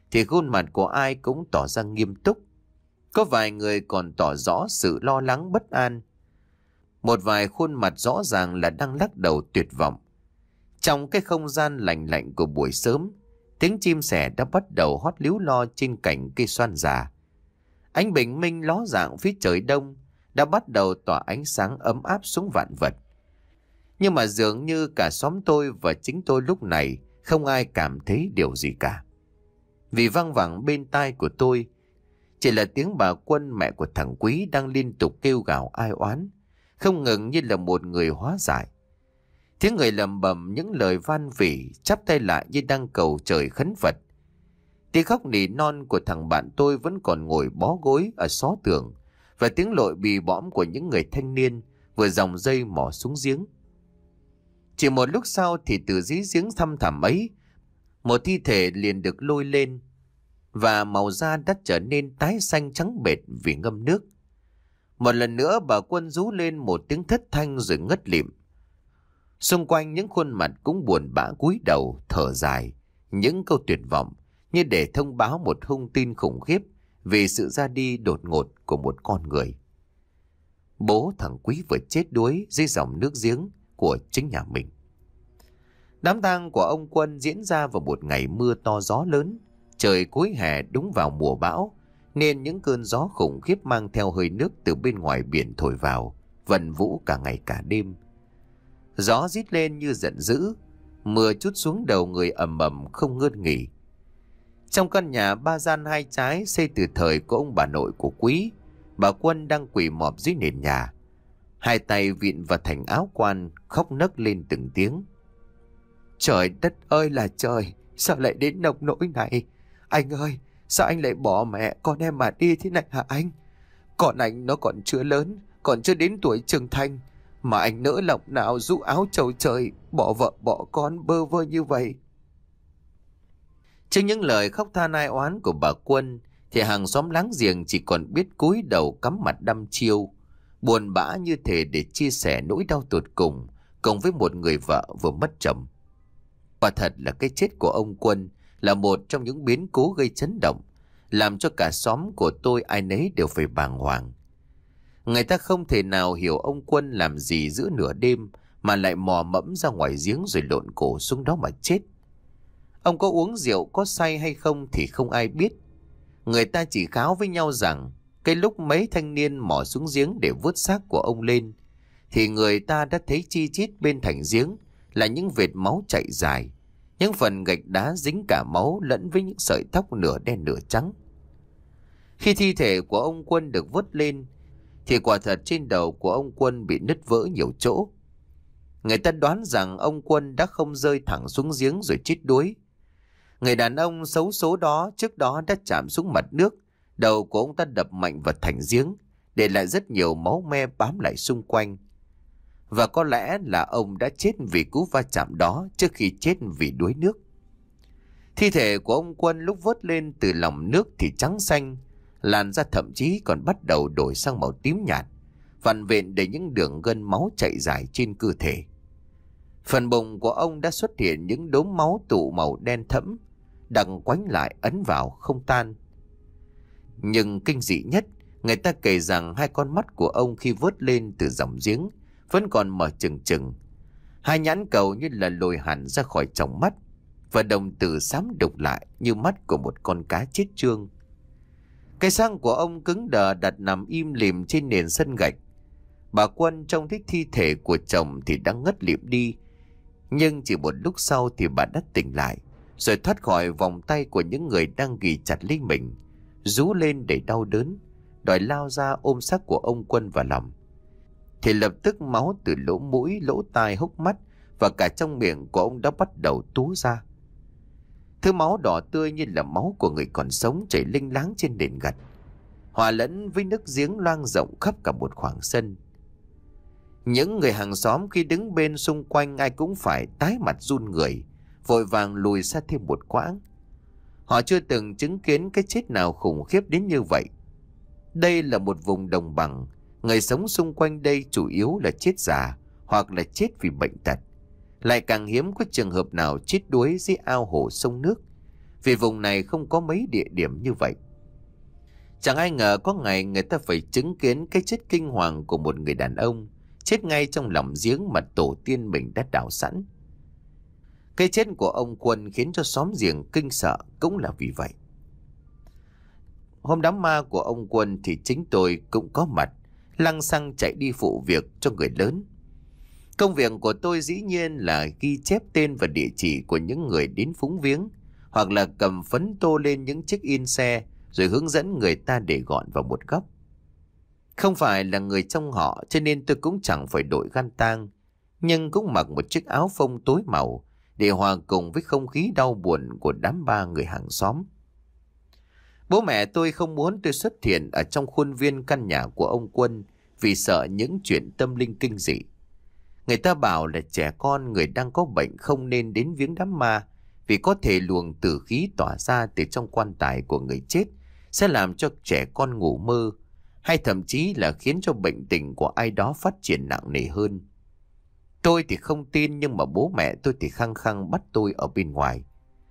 thì khuôn mặt của ai cũng tỏ ra nghiêm túc. Có vài người còn tỏ rõ sự lo lắng bất an. Một vài khuôn mặt rõ ràng là đang lắc đầu tuyệt vọng. Trong cái không gian lạnh lạnh của buổi sớm, tiếng chim sẻ đã bắt đầu hót líu lo trên cành cây xoan già. Ánh bình minh ló dạng phía trời đông đã bắt đầu tỏa ánh sáng ấm áp xuống vạn vật. Nhưng mà dường như cả xóm tôi và chính tôi lúc này không ai cảm thấy điều gì cả. Vì văng vẳng bên tai của tôi chỉ là tiếng bà Quân, mẹ của thằng Quý, đang liên tục kêu gào ai oán, không ngừng như là một người hóa giải. Tiếng người lầm bầm những lời van vỉ, chắp tay lại như đang cầu trời khấn Phật. Tiếng khóc nỉ non của thằng bạn tôi vẫn còn ngồi bó gối ở xó tường, và tiếng lội bì bõm của những người thanh niên vừa dòng dây mò xuống giếng. Chỉ một lúc sau thì từ dưới giếng thăm thẳm ấy, một thi thể liền được lôi lên, và màu da đã trở nên tái xanh trắng bệt vì ngâm nước. Một lần nữa bà Quân rú lên một tiếng thất thanh rồi ngất lịm. Xung quanh những khuôn mặt cũng buồn bã cúi đầu thở dài những câu tuyệt vọng, như để thông báo một hung tin khủng khiếp về sự ra đi đột ngột của một con người. Bố thằng Quý vừa chết đuối dưới dòng nước giếng của chính nhà mình. Đám tang của ông Quân diễn ra vào một ngày mưa to gió lớn. Trời cuối hè đúng vào mùa bão, nên những cơn gió khủng khiếp mang theo hơi nước từ bên ngoài biển thổi vào, vần vũ cả ngày cả đêm. Gió rít lên như giận dữ, mưa trút xuống đầu người ầm ầm không ngớt nghỉ. Trong căn nhà ba gian hai trái xây từ thời của ông bà nội của Quý, bà Quân đang quỳ mọp dưới nền nhà, hai tay vịn vào thành áo quan, khóc nấc lên từng tiếng. Trời đất ơi là trời, sao lại đến nông nỗi này? Anh ơi, sao anh lại bỏ mẹ con em mà đi thế này hả anh? Còn anh nó còn chưa lớn, còn chưa đến tuổi trưởng thành, mà anh nỡ lòng nào rũ áo trầu trời, bỏ vợ bỏ con bơ vơ như vậy. Trước những lời khóc than ai oán của bà Quân, thì hàng xóm láng giềng chỉ còn biết cúi đầu cắm mặt đăm chiêu, buồn bã như thể để chia sẻ nỗi đau tột cùng cùng với một người vợ vừa mất chồng. Quả thật là cái chết của ông Quân là một trong những biến cố gây chấn động, làm cho cả xóm của tôi ai nấy đều phải bàng hoàng. Người ta không thể nào hiểu ông Quân làm gì giữa nửa đêm mà lại mò mẫm ra ngoài giếng rồi lộn cổ xuống đó mà chết. Ông có uống rượu, có say hay không thì không ai biết. Người ta chỉ kháo với nhau rằng cái lúc mấy thanh niên mò xuống giếng để vớt xác của ông lên, thì người ta đã thấy chi chít bên thành giếng là những vệt máu chảy dài, những phần gạch đá dính cả máu lẫn với những sợi tóc nửa đen nửa trắng. Khi thi thể của ông Quân được vớt lên, thì quả thật trên đầu của ông Quân bị nứt vỡ nhiều chỗ. Người ta đoán rằng ông Quân đã không rơi thẳng xuống giếng rồi chết đuối. Người đàn ông xấu số đó trước đó đã chạm xuống mặt nước, đầu của ông ta đập mạnh vào thành giếng, để lại rất nhiều máu me bám lại xung quanh. Và có lẽ là ông đã chết vì cú va chạm đó trước khi chết vì đuối nước. Thi thể của ông Quân lúc vớt lên từ lòng nước thì trắng xanh, làn da thậm chí còn bắt đầu đổi sang màu tím nhạt, vằn vện để những đường gân máu chảy dài trên cơ thể. Phần bụng của ông đã xuất hiện những đốm máu tụ màu đen thẫm, đặc quánh lại ấn vào không tan. Nhưng kinh dị nhất, người ta kể rằng hai con mắt của ông khi vớt lên từ dòng giếng vẫn còn mở trừng trừng, hai nhãn cầu như là lồi hẳn ra khỏi tròng mắt, và đồng tử xám đục lại như mắt của một con cá chết trương. Cái xác của ông cứng đờ đặt nằm im lìm trên nền sân gạch. Bà Quân trông thấy thi thể của chồng thì đã ngất lịm đi, nhưng chỉ một lúc sau thì bà đã tỉnh lại, rồi thoát khỏi vòng tay của những người đang ghì chặt lấy mình, rú lên để đau đớn, đòi lao ra ôm xác của ông Quân vào lòng. Thì lập tức máu từ lỗ mũi, lỗ tai, hốc mắt và cả trong miệng của ông đã bắt đầu túa ra. Thứ máu đỏ tươi như là máu của người còn sống chảy linh láng trên nền gạch, hòa lẫn với nước giếng loang rộng khắp cả một khoảng sân. Những người hàng xóm khi đứng bên xung quanh ai cũng phải tái mặt run người, vội vàng lùi xa thêm một quãng. Họ chưa từng chứng kiến cái chết nào khủng khiếp đến như vậy. Đây là một vùng đồng bằng, người sống xung quanh đây chủ yếu là chết già hoặc là chết vì bệnh tật. Lại càng hiếm có trường hợp nào chết đuối dưới ao hồ sông nước, vì vùng này không có mấy địa điểm như vậy. Chẳng ai ngờ có ngày người ta phải chứng kiến cái chết kinh hoàng của một người đàn ông chết ngay trong lòng giếng mà tổ tiên mình đã đào sẵn. Cái chết của ông Quân khiến cho xóm giềng kinh sợ cũng là vì vậy. Hôm đám ma của ông Quân thì chính tôi cũng có mặt, lăng xăng chạy đi phụ việc cho người lớn. Công việc của tôi dĩ nhiên là ghi chép tên và địa chỉ của những người đến phúng viếng, hoặc là cầm phấn tô lên những chiếc in xe rồi hướng dẫn người ta để gọn vào một góc. Không phải là người trong họ cho nên tôi cũng chẳng phải đội khăn tang, nhưng cũng mặc một chiếc áo phông tối màu để hòa cùng với không khí đau buồn của đám ba người hàng xóm. Bố mẹ tôi không muốn tôi xuất hiện ở trong khuôn viên căn nhà của ông Quân vì sợ những chuyện tâm linh kinh dị. Người ta bảo là trẻ con người đang có bệnh không nên đến viếng đám ma, vì có thể luồng tử khí tỏa ra từ trong quan tài của người chết sẽ làm cho trẻ con ngủ mơ, hay thậm chí là khiến cho bệnh tình của ai đó phát triển nặng nề hơn. Tôi thì không tin, nhưng mà bố mẹ tôi thì khăng khăng bắt tôi ở bên ngoài.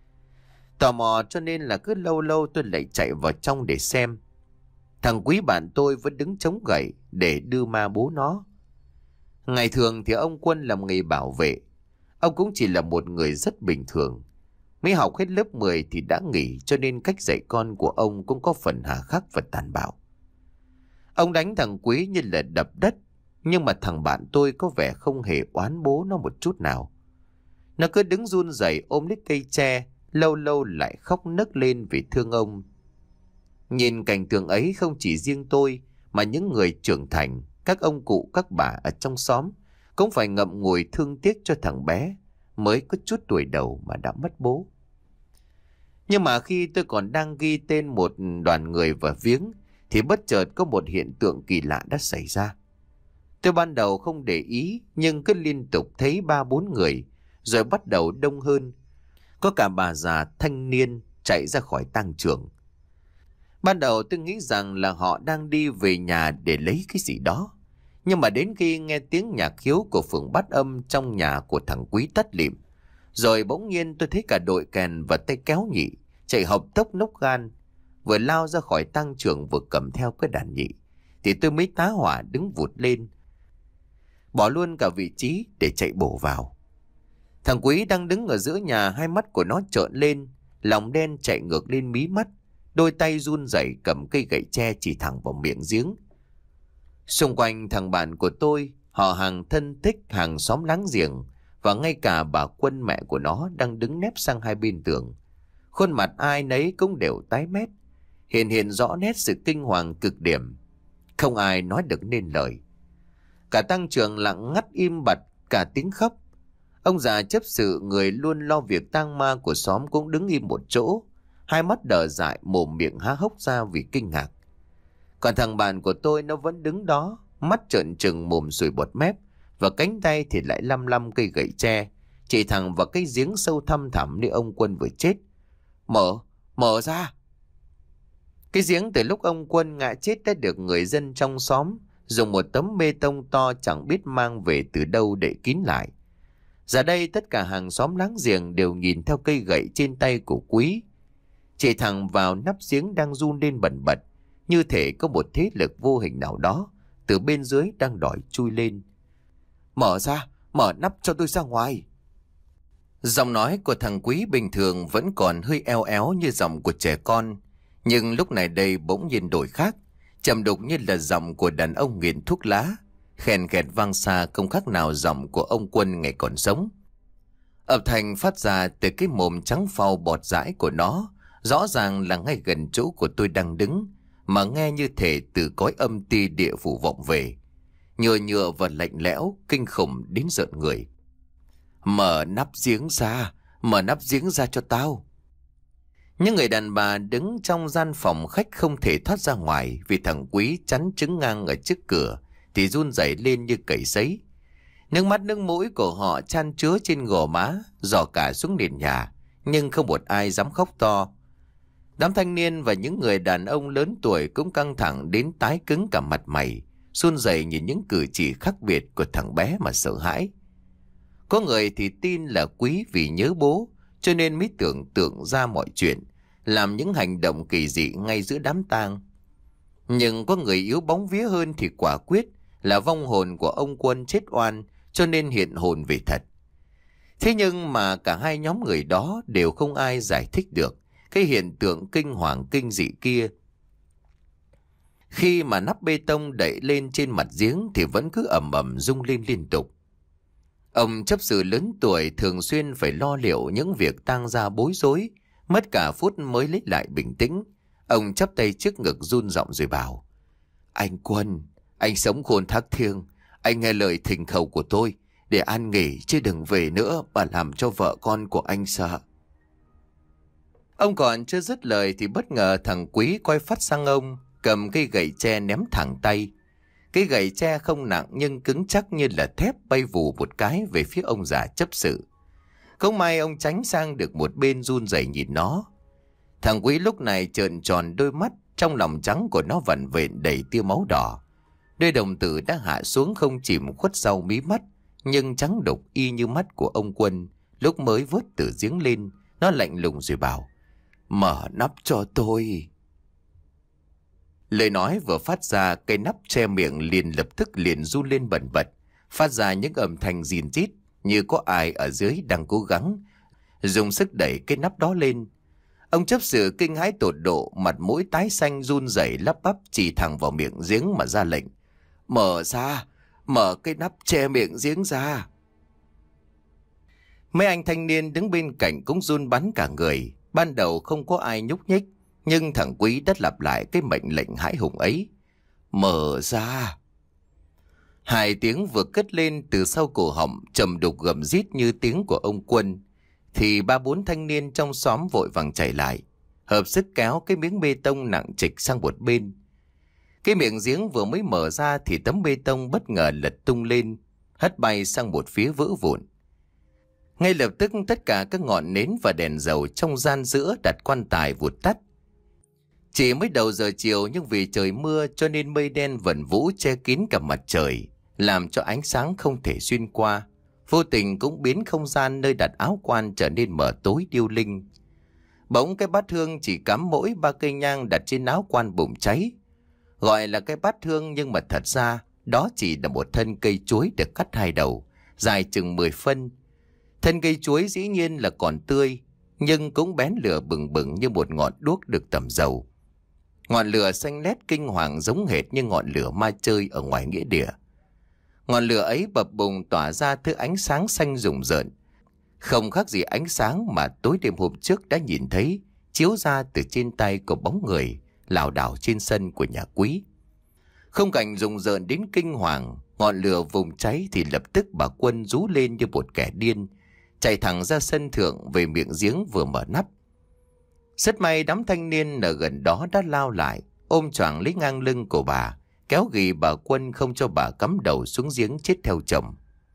Tò mò cho nên là cứ lâu lâu tôi lại chạy vào trong để xem. Thằng Quý bạn tôi vẫn đứng chống gậy để đưa ma bố nó. Ngày thường thì ông Quân làm nghề bảo vệ. Ông cũng chỉ là một người rất bình thường. Mới học hết lớp mười thì đã nghỉ, cho nên cách dạy con của ông cũng có phần hà khắc và tàn bạo. Ông đánh thằng Quý như là đập đất, nhưng mà thằng bạn tôi có vẻ không hề oán bố nó một chút nào. Nó cứ đứng run rẩy ôm lấy cây tre, lâu lâu lại khóc nấc lên vì thương ông. Nhìn cảnh tượng ấy, không chỉ riêng tôi mà những người trưởng thành, các ông cụ các bà ở trong xóm cũng phải ngậm ngùi thương tiếc cho thằng bé mới có chút tuổi đầu mà đã mất bố. Nhưng mà khi tôi còn đang ghi tên một đoàn người vào viếng thì bất chợt có một hiện tượng kỳ lạ đã xảy ra. Tôi ban đầu không để ý, nhưng cứ liên tục thấy ba bốn người, rồi bắt đầu đông hơn. Có cả bà già thanh niên chạy ra khỏi tang trường. Ban đầu tôi nghĩ rằng là họ đang đi về nhà để lấy cái gì đó. Nhưng mà đến khi nghe tiếng nhạc khiếu của phường Bát Âm trong nhà của thằng Quý tắt lịm, rồi bỗng nhiên tôi thấy cả đội kèn và tay kéo nhị chạy hộc tốc nốc gan, vừa lao ra khỏi tang trường vừa cầm theo cái đàn nhị, thì tôi mới tá hỏa đứng vụt lên, bỏ luôn cả vị trí để chạy bổ vào. Thằng Quý đang đứng ở giữa nhà, hai mắt của nó trợn lên, lòng đen chạy ngược lên mí mắt, đôi tay run rẩy cầm cây gậy tre chỉ thẳng vào miệng giếng. Xung quanh thằng bạn của tôi, họ hàng thân thích, hàng xóm láng giềng và ngay cả bà Quân mẹ của nó đang đứng nép sang hai bên tường. Khuôn mặt ai nấy cũng đều tái mét, hiện hiện rõ nét sự kinh hoàng cực điểm. Không ai nói được nên lời. Cả tang trường lặng ngắt im bặt cả tiếng khóc. Ông già chấp sự, người luôn lo việc tang ma của xóm, cũng đứng im một chỗ, hai mắt đờ dại, mồm miệng há hốc ra vì kinh ngạc. Còn thằng bạn của tôi nó vẫn đứng đó, mắt trợn trừng, mồm sùi bọt mép, và cánh tay thì lại lăm lăm cây gậy tre chỉ thẳng vào cái giếng sâu thăm thẳm nơi ông Quân vừa chết. Mở, mở ra! Cái giếng từ lúc ông Quân ngã chết đã được người dân trong xóm dùng một tấm bê tông to chẳng biết mang về từ đâu để kín lại. Giờ đây tất cả hàng xóm láng giềng đều nhìn theo cây gậy trên tay của Quý, chỉ thẳng vào nắp giếng đang run lên bần bật, như thể có một thế lực vô hình nào đó từ bên dưới đang đòi chui lên. Mở ra, mở nắp cho tôi ra ngoài. Giọng nói của thằng Quý bình thường vẫn còn hơi eo éo như giọng của trẻ con, nhưng lúc này đây bỗng nhiên đổi khác, trầm đục như là giọng của đàn ông nghiện thuốc lá, khèn khẹt vang xa không khác nào giọng của ông Quân ngày còn sống. Âm thanh phát ra từ cái mồm trắng phau bọt dãi của nó, rõ ràng là ngay gần chỗ của tôi đang đứng, mà nghe như thể từ cõi âm ti địa phủ vọng về, nhựa nhựa và lạnh lẽo, kinh khủng đến rợn người. Mở nắp giếng ra, mở nắp giếng ra cho tao. Những người đàn bà đứng trong gian phòng khách không thể thoát ra ngoài vì thằng Quý chắn trứng ngang ở trước cửa thì run rẩy lên như cầy sấy. Nước mắt nước mũi của họ chan chứa trên gò má, rò cả xuống nền nhà, nhưng không một ai dám khóc to. Đám thanh niên và những người đàn ông lớn tuổi cũng căng thẳng đến tái cứng cả mặt mày, run rẩy nhìn những cử chỉ khác biệt của thằng bé mà sợ hãi. Có người thì tin là Quý vì nhớ bố cho nên mới tưởng tượng ra mọi chuyện, làm những hành động kỳ dị ngay giữa đám tang. Nhưng có người yếu bóng vía hơn thì quả quyết là vong hồn của ông Quân chết oan, cho nên hiện hồn về thật. Thế nhưng mà cả hai nhóm người đó đều không ai giải thích được cái hiện tượng kinh hoàng kinh dị kia. Khi mà nắp bê tông đậy lên trên mặt giếng thì vẫn cứ ầm ầm rung lên liên tục. Ông chấp sự lớn tuổi thường xuyên phải lo liệu những việc tang gia bối rối, mất cả phút mới lấy lại bình tĩnh. Ông chắp tay trước ngực run giọng rồi bảo: Anh Quân, anh sống khôn thác thiêng, anh nghe lời thỉnh cầu của tôi để an nghỉ chứ đừng về nữa mà làm cho vợ con của anh sợ. Ông còn chưa dứt lời thì bất ngờ thằng Quý quay phát sang ông, cầm cây gậy tre ném thẳng tay. Cái gậy tre không nặng nhưng cứng chắc như là thép, bay vù một cái về phía ông già chấp sự. Không may ông tránh sang được một bên, run rẩy nhìn nó. Thằng Quý lúc này trợn tròn đôi mắt, trong lòng trắng của nó vằn vện đầy tia máu đỏ. Đôi đồng tử đã hạ xuống không chìm khuất sau mí mắt, nhưng trắng đục y như mắt của ông Quân lúc mới vớt từ giếng lên. Nó lạnh lùng rồi bảo: Mở nắp cho tôi. Lời nói vừa phát ra, cây nắp che miệng liền lập tức liền run lên bần bật, phát ra những âm thanh rìn rít như có ai ở dưới đang cố gắng dùng sức đẩy cái nắp đó lên. Ông chấp sự kinh hãi tột độ, mặt mũi tái xanh run rẩy lắp bắp chỉ thẳng vào miệng giếng mà ra lệnh: Mở ra, mở cái nắp che miệng giếng ra. Mấy anh thanh niên đứng bên cạnh cũng run bắn cả người. Ban đầu không có ai nhúc nhích, nhưng thằng Quý đã lặp lại cái mệnh lệnh hãi hùng ấy: Mở ra. Hai tiếng vừa cất lên từ sau cổ họng, trầm đục gầm rít như tiếng của ông Quân, thì ba bốn thanh niên trong xóm vội vàng chạy lại, hợp sức kéo cái miếng bê tông nặng trịch sang một bên. Cái miệng giếng vừa mới mở ra thì tấm bê tông bất ngờ lật tung lên, hất bay sang một phía vỡ vụn. Ngay lập tức tất cả các ngọn nến và đèn dầu trong gian giữa đặt quan tài vụt tắt. Chỉ mới đầu giờ chiều nhưng vì trời mưa cho nên mây đen vẩn vũ che kín cả mặt trời, làm cho ánh sáng không thể xuyên qua, vô tình cũng biến không gian nơi đặt áo quan trở nên mờ tối điêu linh. Bỗng cái bát hương chỉ cắm mỗi ba cây nhang đặt trên áo quan bùng cháy. Gọi là cái bát hương nhưng mà thật ra đó chỉ là một thân cây chuối được cắt hai đầu, dài chừng mười phân. Thân cây chuối dĩ nhiên là còn tươi, nhưng cũng bén lửa bừng bừng như một ngọn đuốc được tẩm dầu. Ngọn lửa xanh lét kinh hoàng giống hệt như ngọn lửa ma chơi ở ngoài nghĩa địa. Ngọn lửa ấy bập bùng tỏa ra thứ ánh sáng xanh rùng rợn, không khác gì ánh sáng mà tối đêm hôm trước đã nhìn thấy chiếu ra từ trên tay của bóng người lảo đảo trên sân của nhà Quý. Không cảnh rùng rợn đến kinh hoàng, ngọn lửa vùng cháy thì lập tức bà Quân rú lên như một kẻ điên, chạy thẳng ra sân thượng về miệng giếng vừa mở nắp. Rất may đám thanh niên ở gần đó đã lao lại, ôm choàng lấy ngang lưng của bà, kéo ghì bà Quân không cho bà cắm đầu xuống giếng chết theo chồng.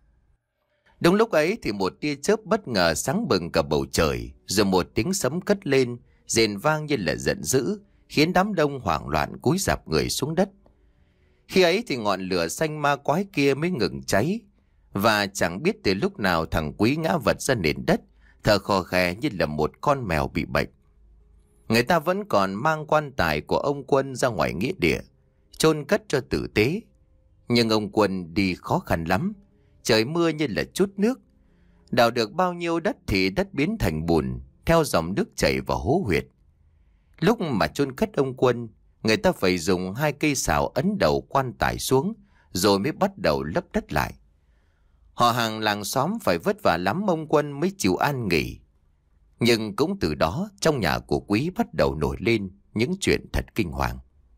Đúng lúc ấy thì một tia chớp bất ngờ sáng bừng cả bầu trời, rồi một tiếng sấm cất lên, rền vang như là giận dữ, khiến đám đông hoảng loạn cúi rạp người xuống đất. Khi ấy thì ngọn lửa xanh ma quái kia mới ngừng cháy, và chẳng biết từ lúc nào thằng Quý ngã vật ra nền đất, thở khò khè như là một con mèo bị bệnh. Người ta vẫn còn mang quan tài của ông Quân ra ngoài nghĩa địa, chôn cất cho tử tế. Nhưng ông Quân đi khó khăn lắm, trời mưa như là chút nước. Đào được bao nhiêu đất thì đất biến thành bùn, theo dòng nước chảy vào hố huyệt. Lúc mà chôn cất ông Quân, người ta phải dùng hai cây sào ấn đầu quan tài xuống, rồi mới bắt đầu lấp đất lại. Họ hàng làng xóm phải vất vả lắm ông Quân mới chịu an nghỉ. Nhưng cũng từ đó trong nhà của Quý bắt đầu nổi lên những chuyện thật kinh hoàng.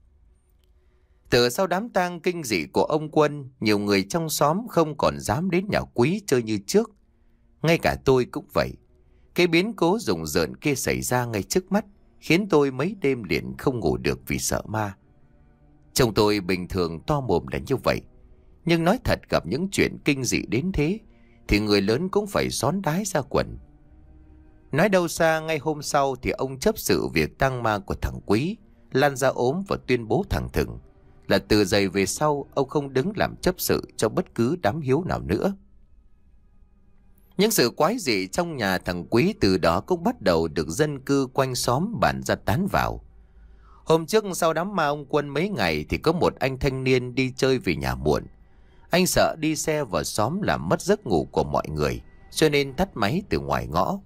Từ sau đám tang kinh dị của ông Quân, nhiều người trong xóm không còn dám đến nhà Quý chơi như trước. Ngay cả tôi cũng vậy. Cái biến cố rùng rợn kia xảy ra ngay trước mắt, khiến tôi mấy đêm liền không ngủ được vì sợ ma. Chồng tôi bình thường to mồm là như vậy, nhưng nói thật gặp những chuyện kinh dị đến thế thì người lớn cũng phải xón đái ra quần. Nói đâu xa, ngay hôm sau thì ông chấp sự việc tang ma của thằng Quý lan ra ốm và tuyên bố thẳng thừng là từ giây về sau ông không đứng làm chấp sự cho bất cứ đám hiếu nào nữa. Những sự quái dị trong nhà thằng Quý từ đó cũng bắt đầu được dân cư quanh xóm bàn ra tán vào. Hôm trước sau đám ma ông Quân mấy ngày thì có một anh thanh niên đi chơi về nhà muộn. Anh sợ đi xe vào xóm làm mất giấc ngủ của mọi người, cho nên tắt máy từ ngoài ngõ,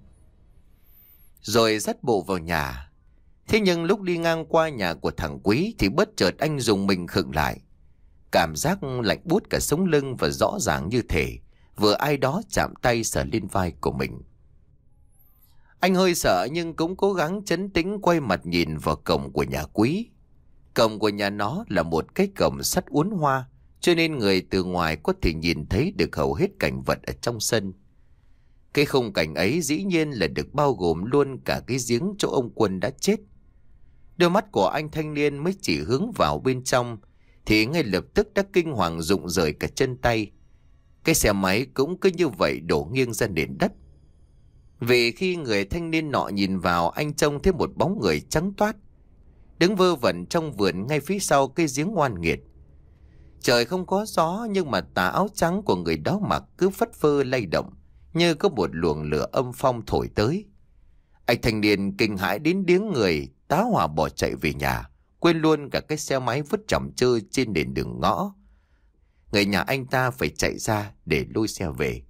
rồi dắt bộ vào nhà. Thế nhưng lúc đi ngang qua nhà của thằng Quý thì bất chợt anh dùng mình khựng lại. Cảm giác lạnh buốt cả sống lưng và rõ ràng như thể vừa ai đó chạm tay sờ lên vai của mình. Anh hơi sợ nhưng cũng cố gắng trấn tĩnh quay mặt nhìn vào cổng của nhà Quý. Cổng của nhà nó là một cái cổng sắt uốn hoa, cho nên người từ ngoài có thể nhìn thấy được hầu hết cảnh vật ở trong sân. Cái khung cảnh ấy dĩ nhiên là được bao gồm luôn cả cái giếng chỗ ông Quân đã chết. Đôi mắt của anh thanh niên mới chỉ hướng vào bên trong thì ngay lập tức đã kinh hoàng rụng rời cả chân tay. Cái xe máy cũng cứ như vậy đổ nghiêng ra nền đất. Vì khi người thanh niên nọ nhìn vào, anh trông thấy một bóng người trắng toát đứng vơ vẩn trong vườn ngay phía sau cái giếng oan nghiệt. Trời không có gió nhưng mà tà áo trắng của người đó mặc cứ phất phơ lay động như có một luồng lửa âm phong thổi tới. Anh thanh niên kinh hãi đến điếng người, tá hỏa bỏ chạy về nhà, quên luôn cả cái xe máy vứt chỏng chơi trên nền đường ngõ. Người nhà anh ta phải chạy ra để lôi xe về.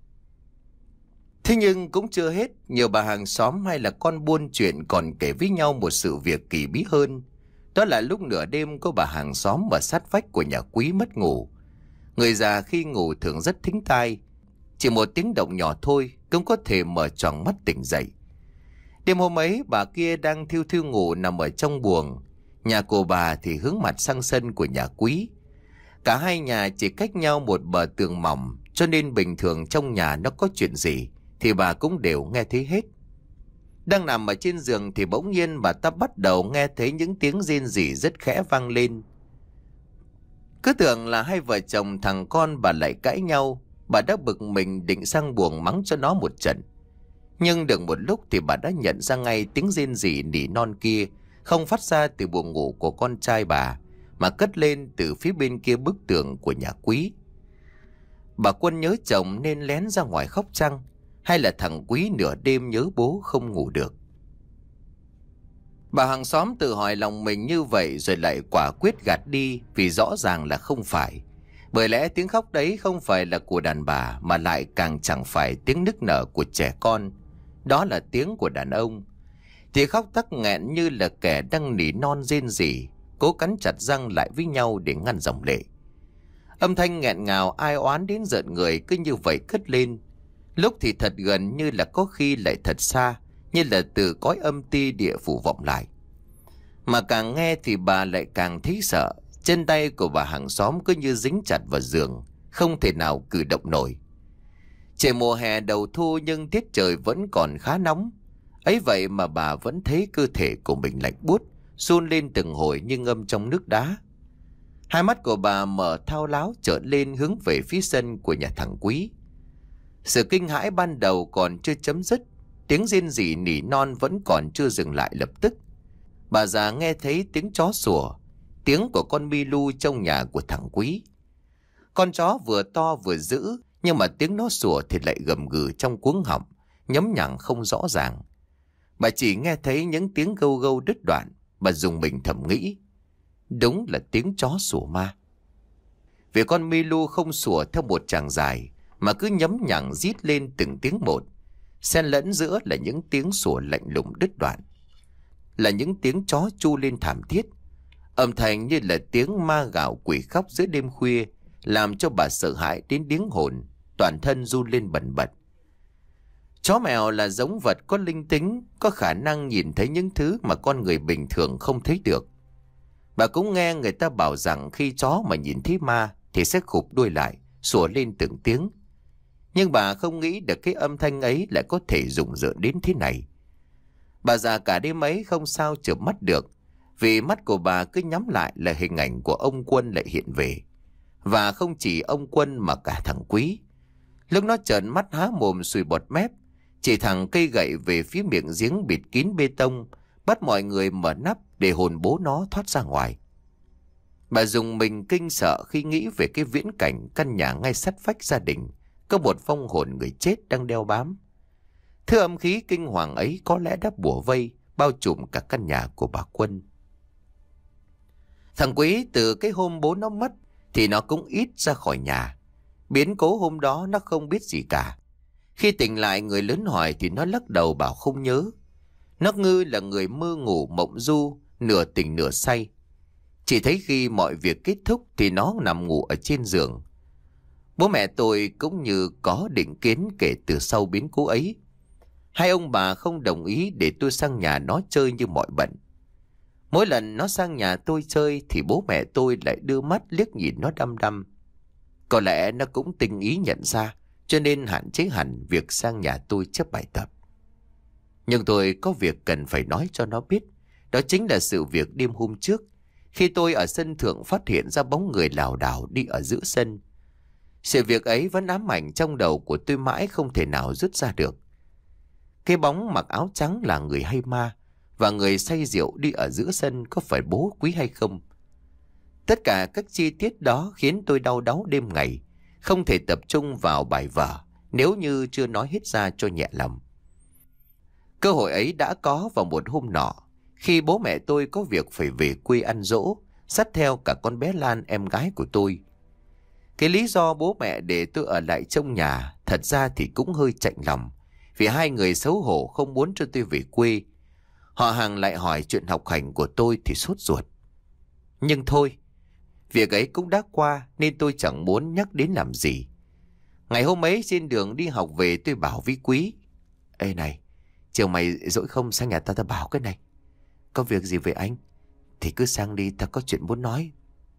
Thế nhưng cũng chưa hết, nhiều bà hàng xóm hay là con buôn chuyện còn kể với nhau một sự việc kỳ bí hơn. Đó là lúc nửa đêm có bà hàng xóm ở sát vách của nhà Quý mất ngủ. Người già khi ngủ thường rất thính tai, chỉ một tiếng động nhỏ thôi cũng có thể mở choàng mắt tỉnh dậy. Đêm hôm ấy bà kia đang thiêu thiêu ngủ nằm ở trong buồng. Nhà của bà thì hướng mặt sang sân của nhà Quý. Cả hai nhà chỉ cách nhau một bờ tường mỏng, cho nên bình thường trong nhà nó có chuyện gì thì bà cũng đều nghe thấy hết. Đang nằm ở trên giường thì bỗng nhiên bà ta bắt đầu nghe thấy những tiếng rên rỉ rất khẽ vang lên. Cứ tưởng là hai vợ chồng thằng con bà lại cãi nhau, bà đã bực mình định sang buồng mắng cho nó một trận. Nhưng được một lúc thì bà đã nhận ra ngay tiếng rên rỉ nỉ non kia không phát ra từ buồng ngủ của con trai bà, mà cất lên từ phía bên kia bức tường của nhà Quý. Bà Quân nhớ chồng nên lén ra ngoài khóc chăng, hay là thằng Quý nửa đêm nhớ bố không ngủ được? Bà hàng xóm tự hỏi lòng mình như vậy rồi lại quả quyết gạt đi, vì rõ ràng là không phải. Bởi lẽ tiếng khóc đấy không phải là của đàn bà, mà lại càng chẳng phải tiếng nức nở của trẻ con. Đó là tiếng của đàn ông. Thì khóc tắc nghẹn như là kẻ đang nỉ non rên rỉ, cố cắn chặt răng lại với nhau để ngăn dòng lệ. Âm thanh nghẹn ngào ai oán đến rợn người cứ như vậy cất lên. Lúc thì thật gần như là có khi lại thật xa, như là từ cõi âm ti địa phủ vọng lại. Mà càng nghe thì bà lại càng thấy sợ. Chân tay của bà hàng xóm cứ như dính chặt vào giường, không thể nào cử động nổi. Trời mùa hè đầu thu nhưng tiết trời vẫn còn khá nóng. Ấy vậy mà bà vẫn thấy cơ thể của mình lạnh buốt, run lên từng hồi như ngâm trong nước đá. Hai mắt của bà mở thao láo trợn lên hướng về phía sân của nhà thằng Quý. Sự kinh hãi ban đầu còn chưa chấm dứt, tiếng rên rỉ nỉ non vẫn còn chưa dừng lại lập tức. Bà già nghe thấy tiếng chó sủa, tiếng của con Milu trong nhà của thằng Quý. Con chó vừa to vừa dữ, nhưng mà tiếng nó sủa thì lại gầm gừ trong cuống họng, nhấm nhằng không rõ ràng. Bà chỉ nghe thấy những tiếng gâu gâu đứt đoạn. Bà dùng mình thầm nghĩ, đúng là tiếng chó sủa ma. Vì con Milu không sủa theo một tràng dài, mà cứ nhấm nhằng rít lên từng tiếng một, xen lẫn giữa là những tiếng sủa lạnh lùng đứt đoạn, là những tiếng chó chu lên thảm thiết. Âm thanh như là tiếng ma gào quỷ khóc giữa đêm khuya, làm cho bà sợ hãi đến điếng hồn, toàn thân run lên bần bật. Chó mèo là giống vật có linh tính, có khả năng nhìn thấy những thứ mà con người bình thường không thấy được. Bà cũng nghe người ta bảo rằng khi chó mà nhìn thấy ma thì sẽ khụp đuôi lại, sủa lên từng tiếng. Nhưng bà không nghĩ được cái âm thanh ấy lại có thể rùng rợn đến thế này. Bà già cả đêm ấy không sao chợp mắt được, vì mắt của bà cứ nhắm lại là hình ảnh của ông Quân lại hiện về. Và không chỉ ông Quân mà cả thằng Quý. Lúc nó trợn mắt há mồm sùi bọt mép, chỉ thẳng cây gậy về phía miệng giếng bịt kín bê tông, bắt mọi người mở nắp để hồn bố nó thoát ra ngoài. Bà dùng mình kinh sợ khi nghĩ về cái viễn cảnh căn nhà ngay sát vách gia đình có một vong hồn người chết đang đeo bám. Thứ âm khí kinh hoàng ấy có lẽ đã bủa vây, bao trùm cả căn nhà của bà Quân. Thằng Quý từ cái hôm bố nó mất thì nó cũng ít ra khỏi nhà. Biến cố hôm đó nó không biết gì cả. Khi tỉnh lại người lớn hỏi thì nó lắc đầu bảo không nhớ. Nó ngư là người mơ ngủ mộng du, nửa tỉnh nửa say. Chỉ thấy khi mọi việc kết thúc thì nó nằm ngủ ở trên giường. Bố mẹ tôi cũng như có định kiến kể từ sau biến cố ấy. Hai ông bà không đồng ý để tôi sang nhà nó chơi như mọi bận. Mỗi lần nó sang nhà tôi chơi thì bố mẹ tôi lại đưa mắt liếc nhìn nó đăm đăm. Có lẽ nó cũng tinh ý nhận ra, cho nên hạn chế hẳn việc sang nhà tôi chép bài tập. Nhưng tôi có việc cần phải nói cho nó biết. Đó chính là sự việc đêm hôm trước, khi tôi ở sân thượng phát hiện ra bóng người lảo đảo đi ở giữa sân. Sự việc ấy vẫn ám ảnh trong đầu của tôi mãi không thể nào rút ra được. Cái bóng mặc áo trắng là người hay ma, và người say rượu đi ở giữa sân có phải bố Quý hay không? Tất cả các chi tiết đó khiến tôi đau đáu đêm ngày, không thể tập trung vào bài vở nếu như chưa nói hết ra cho nhẹ lòng. Cơ hội ấy đã có vào một hôm nọ, khi bố mẹ tôi có việc phải về quê ăn dỗ, dắt theo cả con bé Lan em gái của tôi. Cái lý do bố mẹ để tôi ở lại trong nhà thật ra thì cũng hơi chạnh lòng, vì hai người xấu hổ không muốn cho tôi về quê. Họ hàng lại hỏi chuyện học hành của tôi thì sốt ruột. Nhưng thôi, việc ấy cũng đã qua nên tôi chẳng muốn nhắc đến làm gì. Ngày hôm ấy trên đường đi học về tôi bảo với Quý: Ê này, chiều mày rỗi không sang nhà ta ta bảo cái này. Có việc gì với anh? Thì cứ sang đi, ta có chuyện muốn nói.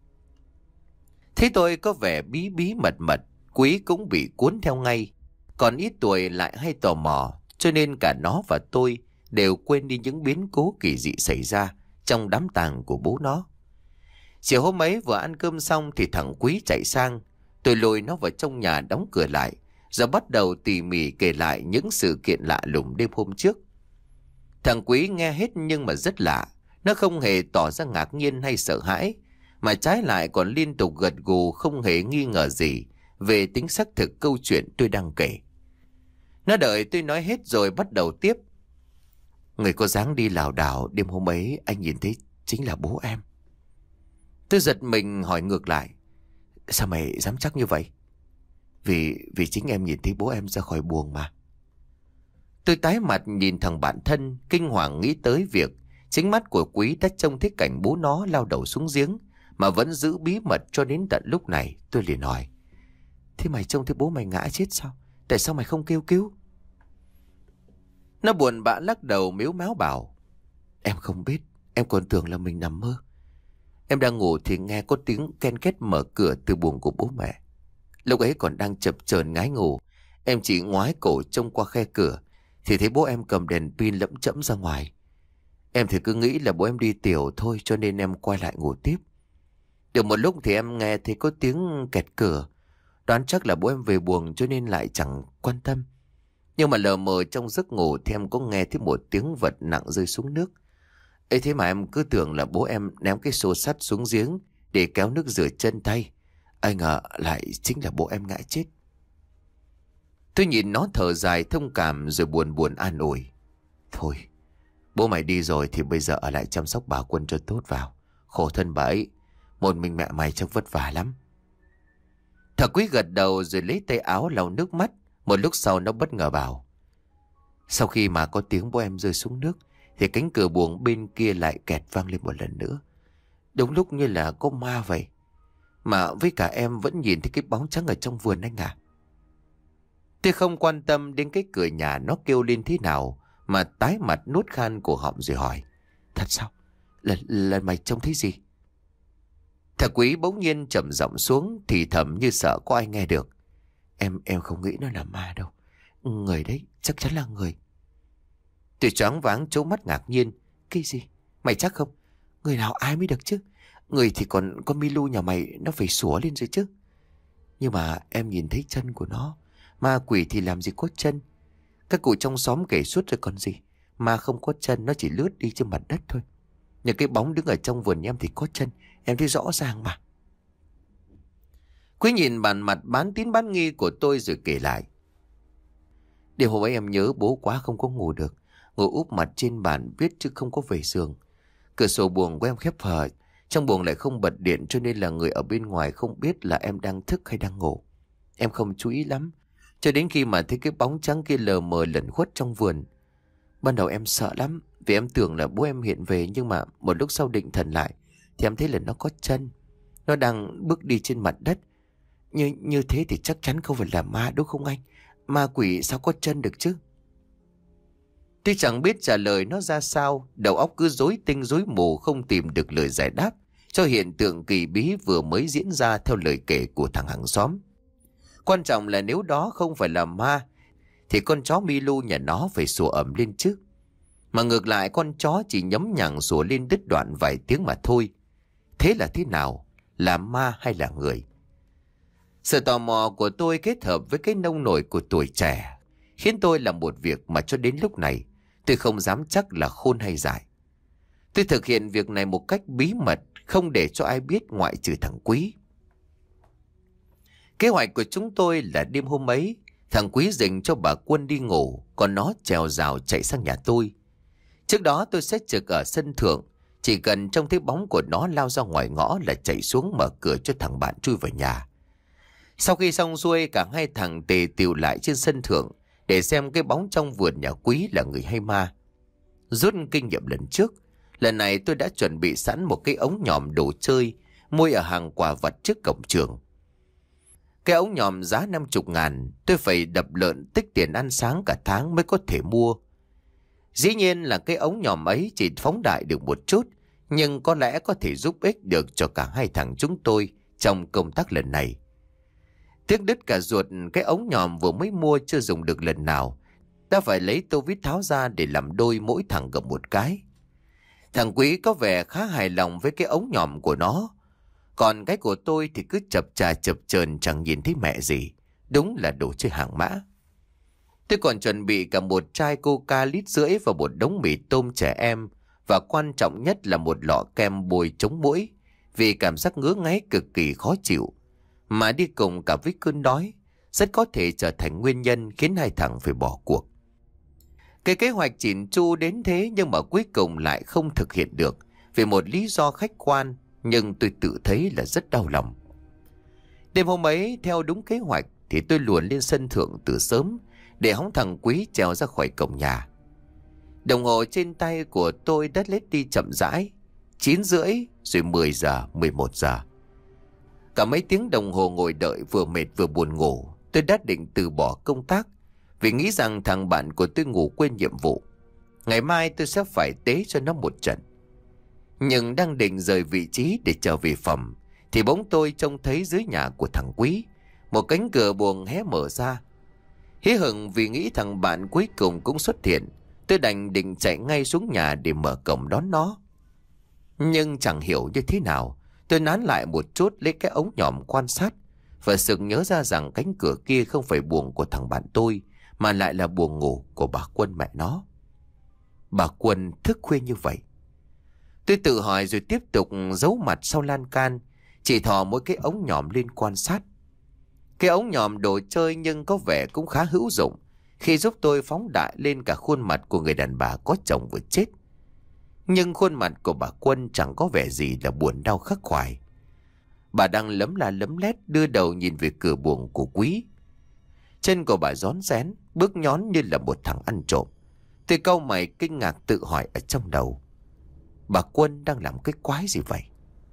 Thế tôi có vẻ bí bí mật mật, Quý cũng bị cuốn theo ngay. Còn ít tuổi lại hay tò mò, cho nên cả nó và tôi đều quên đi những biến cố kỳ dị xảy ra trong đám tang của bố nó. Chiều hôm ấy vừa ăn cơm xong thì thằng Quý chạy sang. Tôi lôi nó vào trong nhà đóng cửa lại, rồi bắt đầu tỉ mỉ kể lại những sự kiện lạ lùng đêm hôm trước. Thằng Quý nghe hết nhưng mà rất lạ. Nó không hề tỏ ra ngạc nhiên hay sợ hãi, mà trái lại còn liên tục gật gù không hề nghi ngờ gì về tính xác thực câu chuyện tôi đang kể. Nó đợi tôi nói hết rồi bắt đầu tiếp. Người có dáng đi lảo đảo đêm hôm ấy anh nhìn thấy chính là bố em. Tôi giật mình hỏi ngược lại: Sao mày dám chắc như vậy? Vì vì chính em nhìn thấy bố em ra khỏi buồng mà. Tôi tái mặt nhìn thằng bạn thân, kinh hoàng nghĩ tới việc chính mắt của Quý đã trông thấy cảnh bố nó lao đầu xuống giếng mà vẫn giữ bí mật cho đến tận lúc này. Tôi liền hỏi: Thế mày trông thấy bố mày ngã chết sao? Tại sao mày không kêu cứu? Nó buồn bã lắc đầu mếu máo bảo: Em không biết, em còn tưởng là mình nằm mơ. Em đang ngủ thì nghe có tiếng ken két mở cửa từ buồng của bố mẹ. Lúc ấy còn đang chập chờn ngái ngủ, em chỉ ngoái cổ trông qua khe cửa thì thấy bố em cầm đèn pin lẫm chẫm ra ngoài. Em thì cứ nghĩ là bố em đi tiểu thôi, cho nên em quay lại ngủ tiếp. Được một lúc thì em nghe thấy có tiếng kẹt cửa, đoán chắc là bố em về buồng cho nên lại chẳng quan tâm. Nhưng mà lờ mờ trong giấc ngủ thì em có nghe thấy một tiếng vật nặng rơi xuống nước. Ấy thế mà em cứ tưởng là bố em ném cái xô sắt xuống giếng để kéo nước rửa chân tay. Ai ngờ lại chính là bố em ngã chết. Tôi nhìn nó thở dài thông cảm rồi buồn buồn an ủi: Thôi, bố mày đi rồi thì bây giờ ở lại chăm sóc bà Quân cho tốt vào. Khổ thân bà ấy, một mình mẹ mày chắc vất vả lắm. Thằng Quý gật đầu rồi lấy tay áo lau nước mắt. Một lúc sau nó bất ngờ bảo: Sau khi mà có tiếng bố em rơi xuống nước thì cánh cửa buồng bên kia lại kẹt vang lên một lần nữa. Đúng lúc như là có ma vậy. Mà với cả em vẫn nhìn thấy cái bóng trắng ở trong vườn anh à. Tôi không quan tâm đến cái cửa nhà nó kêu lên thế nào, mà tái mặt nuốt khan cổ họng rồi hỏi: Thật sao? Lần, lần mày trông thấy gì? Thằng Quý bỗng nhiên trầm giọng xuống, thì thầm như sợ có ai nghe được: Em em không nghĩ nó là ma đâu. Người đấy chắc chắn là người. Tôi choáng váng trố mắt ngạc nhiên: Cái gì? Mày chắc không? Người nào ai mới được chứ? Người thì còn con Milu nhà mày nó phải sủa lên rồi chứ. Nhưng mà em nhìn thấy chân của nó. Ma quỷ thì làm gì có chân. Các cụ trong xóm kể suốt rồi còn gì. Ma không có chân, nó chỉ lướt đi trên mặt đất thôi. Nhưng cái bóng đứng ở trong vườn em thì có chân. Em thấy rõ ràng mà. Quý nhìn bàn mặt bán tín bán nghi của tôi rồi kể lại. Đêm hôm ấy em nhớ bố quá không có ngủ được. Ngồi úp mặt trên bàn viết chứ không có về giường. Cửa sổ buồng của em khép hờ. Trong buồng lại không bật điện cho nên là người ở bên ngoài không biết là em đang thức hay đang ngủ. Em không chú ý lắm. Cho đến khi mà thấy cái bóng trắng kia lờ mờ lẩn khuất trong vườn. Ban đầu em sợ lắm. Vì em tưởng là bố em hiện về. Nhưng mà một lúc sau định thần lại thì em thấy là nó có chân. Nó đang bước đi trên mặt đất. Như, như thế thì chắc chắn không phải là ma đúng không anh? Ma quỷ sao có chân được chứ? Tôi chẳng biết trả lời nó ra sao. Đầu óc cứ rối tinh rối mù, không tìm được lời giải đáp cho hiện tượng kỳ bí vừa mới diễn ra theo lời kể của thằng hàng xóm. Quan trọng là nếu đó không phải là ma thì con chó Milu nhà nó phải sủa ầm lên chứ. Mà ngược lại con chó chỉ nhấm nhằng sủa lên đứt đoạn vài tiếng mà thôi. Thế là thế nào? Là ma hay là người? Sự tò mò của tôi kết hợp với cái nông nổi của tuổi trẻ khiến tôi làm một việc mà cho đến lúc này tôi không dám chắc là khôn hay dại. Tôi thực hiện việc này một cách bí mật, không để cho ai biết ngoại trừ thằng Quý. Kế hoạch của chúng tôi là đêm hôm ấy, thằng Quý dành cho bà Quân đi ngủ, còn nó trèo rào chạy sang nhà tôi. Trước đó tôi sẽ trực ở sân thượng, chỉ cần trông thấy bóng của nó lao ra ngoài ngõ là chạy xuống mở cửa cho thằng bạn chui vào nhà. Sau khi xong xuôi, cả hai thằng tề tựu lại trên sân thượng để xem cái bóng trong vườn nhà Quý là người hay ma. Rút kinh nghiệm lần trước, lần này tôi đã chuẩn bị sẵn một cái ống nhòm đồ chơi mua ở hàng quà vặt trước cổng trường. Cái ống nhòm giá năm mươi ngàn, tôi phải đập lợn tích tiền ăn sáng cả tháng mới có thể mua. Dĩ nhiên là cái ống nhòm ấy chỉ phóng đại được một chút, nhưng có lẽ có thể giúp ích được cho cả hai thằng chúng tôi trong công tác lần này. Tiếc đứt cả ruột, cái ống nhòm vừa mới mua chưa dùng được lần nào, đã phải lấy tô vít tháo ra để làm đôi mỗi thằng gầm một cái. Thằng Quý có vẻ khá hài lòng với cái ống nhòm của nó, còn cái của tôi thì cứ chập chà chập chờn chẳng nhìn thấy mẹ gì. Đúng là đồ chơi hàng mã. Tôi còn chuẩn bị cả một chai coca lít rưỡi và một đống mì tôm trẻ em, và quan trọng nhất là một lọ kem bôi chống muỗi, vì cảm giác ngứa ngáy cực kỳ khó chịu mà đi cùng cả với cơn đói rất có thể trở thành nguyên nhân khiến hai thằng phải bỏ cuộc. Cái kế hoạch chỉn chu đến thế nhưng mà cuối cùng lại không thực hiện được vì một lý do khách quan, nhưng tôi tự thấy là rất đau lòng. Đêm hôm ấy theo đúng kế hoạch thì tôi luồn lên sân thượng từ sớm để hóng thằng Quý trèo ra khỏi cổng nhà. Đồng hồ trên tay của tôi đã lết đi chậm rãi, chín rưỡi rồi mười giờ, mười một giờ. Cả mấy tiếng đồng hồ ngồi đợi vừa mệt vừa buồn ngủ, tôi đã định từ bỏ công tác vì nghĩ rằng thằng bạn của tôi ngủ quên nhiệm vụ. Ngày mai tôi sẽ phải tế cho nó một trận. Nhưng đang định rời vị trí để trở về phòng thì bỗng tôi trông thấy dưới nhà của thằng Quý một cánh cửa buồng hé mở ra. Hí hửng vì nghĩ thằng bạn cuối cùng cũng xuất hiện, tôi đành định chạy ngay xuống nhà để mở cổng đón nó. Nhưng chẳng hiểu như thế nào, tôi nán lại một chút lấy cái ống nhòm quan sát và sực nhớ ra rằng cánh cửa kia không phải buồng của thằng bạn tôi mà lại là buồng ngủ của bà Quân mẹ nó. Bà Quân thức khuya như vậy. Tôi tự hỏi rồi tiếp tục giấu mặt sau lan can, chỉ thò mỗi cái ống nhòm lên quan sát. Cái ống nhòm đồ chơi nhưng có vẻ cũng khá hữu dụng khi giúp tôi phóng đại lên cả khuôn mặt của người đàn bà có chồng vừa chết. Nhưng khuôn mặt của bà Quân chẳng có vẻ gì là buồn đau khắc khoải. Bà đang lấm la lấm lét đưa đầu nhìn về cửa buồng của Quý. Chân của bà rón rén, bước nhón như là một thằng ăn trộm. Tôi cau mày kinh ngạc tự hỏi ở trong đầu, bà Quân đang làm cái quái gì vậy?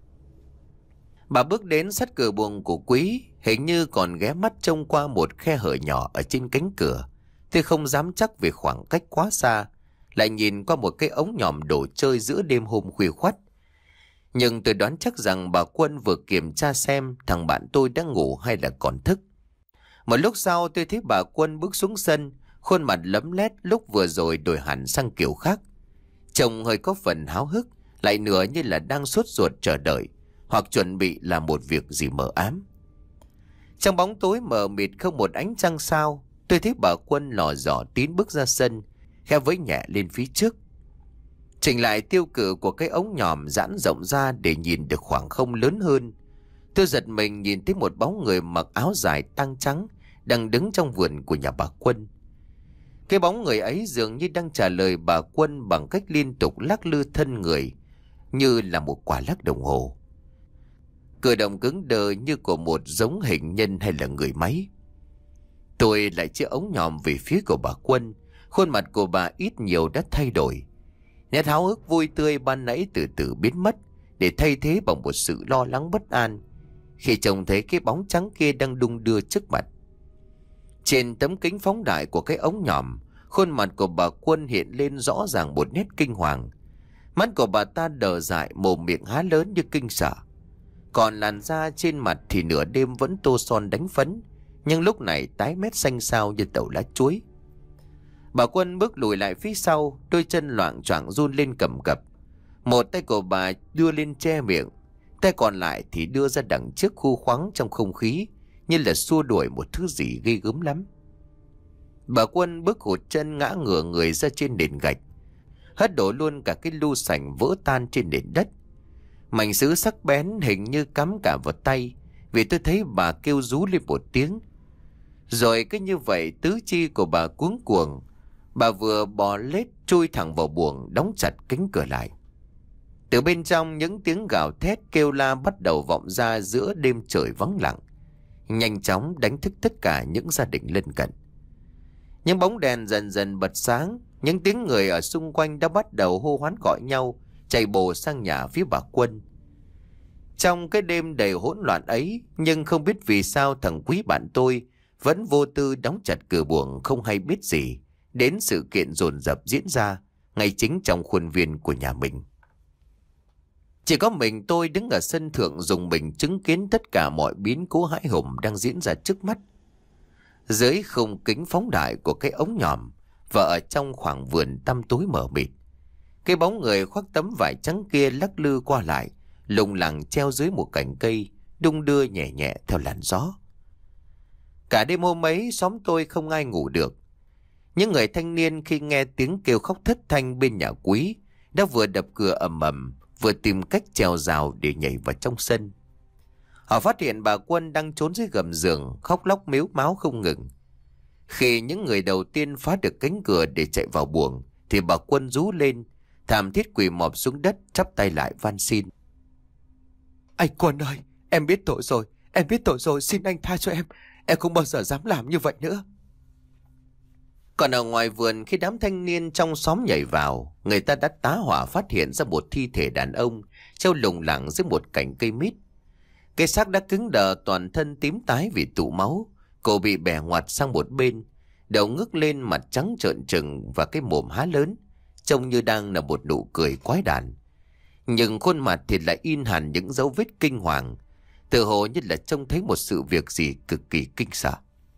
Bà bước đến sát cửa buồng của Quý, hình như còn ghé mắt trông qua một khe hở nhỏ ở trên cánh cửa. Tôi không dám chắc vì khoảng cách quá xa, lại nhìn qua một cái ống nhòm đồ chơi giữa đêm hôm khuya khoắt. Nhưng tôi đoán chắc rằng bà Quân vừa kiểm tra xem thằng bạn tôi đang ngủ hay là còn thức. Một lúc sau tôi thấy bà Quân bước xuống sân, khuôn mặt lấm lét lúc vừa rồi đổi hẳn sang kiểu khác. Trông hơi có phần háo hức, lại nửa như là đang sốt ruột chờ đợi, hoặc chuẩn bị làm một việc gì mờ ám. Trong bóng tối mờ mịt không một ánh trăng sao, tôi thấy bà Quân lò dò tín bước ra sân, khẽ vẫy nhẹ lên phía trước. Chỉnh lại tiêu cự của cái ống nhòm giãn rộng ra để nhìn được khoảng không lớn hơn. Tôi giật mình nhìn thấy một bóng người mặc áo dài tang trắng đang đứng trong vườn của nhà bà Quân. Cái bóng người ấy dường như đang trả lời bà Quân bằng cách liên tục lắc lư thân người như là một quả lắc đồng hồ. Cử động cứng đờ như của một giống hình nhân hay là người máy. Tôi lại chia ống nhòm về phía của bà Quân. Khuôn mặt của bà ít nhiều đã thay đổi. Nét háo hức vui tươi ban nãy từ từ biến mất, để thay thế bằng một sự lo lắng bất an khi trông thấy cái bóng trắng kia đang đung đưa trước mặt. Trên tấm kính phóng đại của cái ống nhòm, khuôn mặt của bà Quân hiện lên rõ ràng một nét kinh hoàng. Mắt của bà ta đờ dại, mồm miệng há lớn như kinh sợ. Còn làn da trên mặt thì nửa đêm vẫn tô son đánh phấn, nhưng lúc này tái mét xanh xao như tàu lá chuối. Bà Quân bước lùi lại phía sau, đôi chân loạng choạng run lên cầm cập. Một tay của bà đưa lên che miệng, tay còn lại thì đưa ra đằng trước khu khoáng trong không khí, như là xua đuổi một thứ gì ghê gớm lắm. Bà Quân bước hụt chân ngã ngửa người ra trên nền gạch, hất đổ luôn cả cái lu sành vỡ tan trên nền đất. Mảnh sứ sắc bén hình như cắm cả vào tay, vì tôi thấy bà kêu rú lên một tiếng. Rồi cứ như vậy tứ chi của bà cuống cuồng, bà vừa bò lết chui thẳng vào buồng, đóng chặt cánh cửa lại. Từ bên trong những tiếng gào thét kêu la bắt đầu vọng ra giữa đêm trời vắng lặng, nhanh chóng đánh thức tất cả những gia đình lân cận. Những bóng đèn dần dần bật sáng, những tiếng người ở xung quanh đã bắt đầu hô hoán gọi nhau, chạy bồ sang nhà phía bà Quân. Trong cái đêm đầy hỗn loạn ấy, nhưng không biết vì sao thằng Quý bạn tôi vẫn vô tư đóng chặt cửa buồng, không hay biết gì đến sự kiện dồn dập diễn ra ngay chính trong khuôn viên của nhà mình. Chỉ có mình tôi đứng ở sân thượng dùng mình chứng kiến tất cả mọi biến cố hãi hùng đang diễn ra trước mắt. Dưới khung kính phóng đại của cái ống nhòm và ở trong khoảng vườn tăm tối mờ mịt, cái bóng người khoác tấm vải trắng kia lắc lư qua lại, lủng lẳng treo dưới một cành cây, đung đưa nhẹ nhẹ theo làn gió. Cả đêm hôm ấy xóm tôi không ai ngủ được. Những người thanh niên khi nghe tiếng kêu khóc thất thanh bên nhà Quý đã vừa đập cửa ầm ầm, vừa tìm cách trèo rào để nhảy vào trong sân. Họ phát hiện bà Quân đang trốn dưới gầm giường, khóc lóc mếu máo không ngừng. Khi những người đầu tiên phá được cánh cửa để chạy vào buồng, thì bà Quân rú lên, thảm thiết quỳ mọp xuống đất, chắp tay lại van xin. Anh Quân ơi, em biết tội rồi, em biết tội rồi, xin anh tha cho em, em không bao giờ dám làm như vậy nữa. Còn ở ngoài vườn, khi đám thanh niên trong xóm nhảy vào, người ta đã tá hỏa phát hiện ra một thi thể đàn ông treo lủng lẳng dưới một cành cây mít. Cái xác đã cứng đờ, toàn thân tím tái vì tụ máu, cổ bị bẻ ngoặt sang một bên, đầu ngước lên, mặt trắng trợn trừng và cái mồm há lớn, trông như đang là một nụ cười quái đản. Nhưng khuôn mặt thì lại in hẳn những dấu vết kinh hoàng, tựa hồ như là trông thấy một sự việc gì cực kỳ kinh sợ.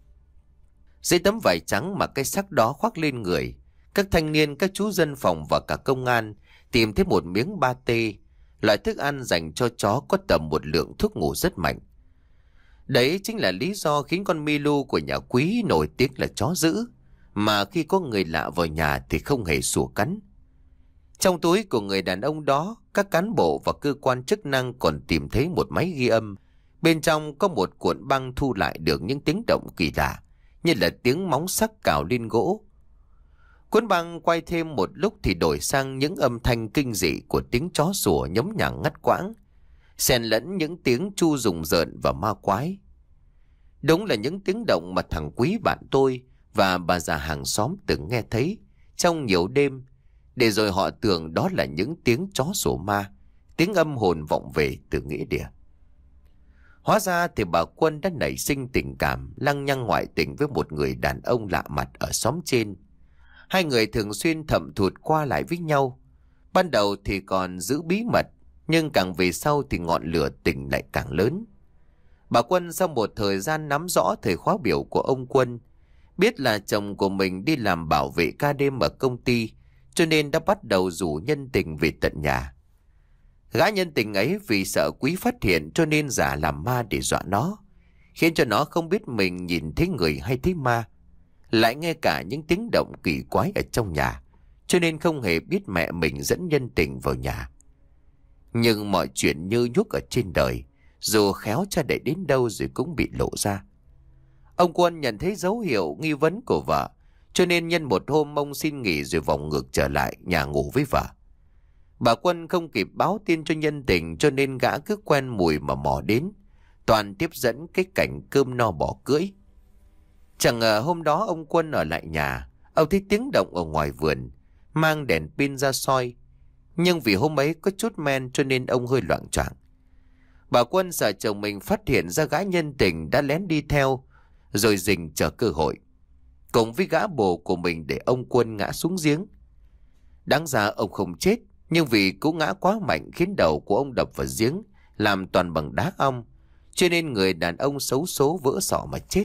Dưới tấm vải trắng mà cái xác đó khoác lên người, các thanh niên, các chú dân phòng và cả công an tìm thấy một miếng ba tê, loại thức ăn dành cho chó có tầm một lượng thuốc ngủ rất mạnh. Đấy chính là lý do khiến con Milu của nhà Quý nổi tiếng là chó dữ, mà khi có người lạ vào nhà thì không hề sủa cắn. Trong túi của người đàn ông đó, các cán bộ và cơ quan chức năng còn tìm thấy một máy ghi âm. Bên trong có một cuộn băng thu lại được những tiếng động kỳ lạ, như là tiếng móng sắc cào lên gỗ. Cuốn băng quay thêm một lúc thì đổi sang những âm thanh kinh dị của tiếng chó sủa nhấm nhằng ngắt quãng, xen lẫn những tiếng chu rùng rợn và ma quái. Đúng là những tiếng động mà thằng Quý bạn tôi và bà già hàng xóm từng nghe thấy trong nhiều đêm, để rồi họ tưởng đó là những tiếng chó sủa ma, tiếng âm hồn vọng về từ nghĩa địa. Hóa ra thì bà Quân đã nảy sinh tình cảm lăng nhăng ngoại tình với một người đàn ông lạ mặt ở xóm trên. Hai người thường xuyên thầm thụt qua lại với nhau. Ban đầu thì còn giữ bí mật, nhưng càng về sau thì ngọn lửa tình lại càng lớn. Bà Quân sau một thời gian nắm rõ thời khóa biểu của ông Quân, biết là chồng của mình đi làm bảo vệ ca đêm ở công ty, cho nên đã bắt đầu rủ nhân tình về tận nhà. Gã nhân tình ấy vì sợ Quý phát hiện cho nên giả làm ma để dọa nó, khiến cho nó không biết mình nhìn thấy người hay thấy ma, lại nghe cả những tiếng động kỳ quái ở trong nhà, cho nên không hề biết mẹ mình dẫn nhân tình vào nhà. Nhưng mọi chuyện như nhúc ở trên đời dù khéo cha đẩy đến đâu rồi cũng bị lộ ra. Ông Quân nhận thấy dấu hiệu nghi vấn của vợ, cho nên nhân một hôm ông xin nghỉ rồi vòng ngược trở lại nhà ngủ với vợ. Bà Quân không kịp báo tin cho nhân tình, cho nên gã cứ quen mùi mà mò đến, toàn tiếp dẫn cái cảnh cơm no bỏ cưỡi. Chẳng ngờ hôm đó ông Quân ở lại nhà, ông thấy tiếng động ở ngoài vườn, mang đèn pin ra soi. Nhưng vì hôm ấy có chút men cho nên ông hơi loạng choạng. Bà Quân sợ chồng mình phát hiện ra gã nhân tình đã lén đi theo, rồi rình chờ cơ hội, cùng với gã bồ của mình để ông Quân ngã xuống giếng. Đáng ra ông không chết, nhưng vì cú ngã quá mạnh khiến đầu của ông đập vào giếng, làm toàn bằng đá ong, cho nên người đàn ông xấu số vỡ sọ mà chết.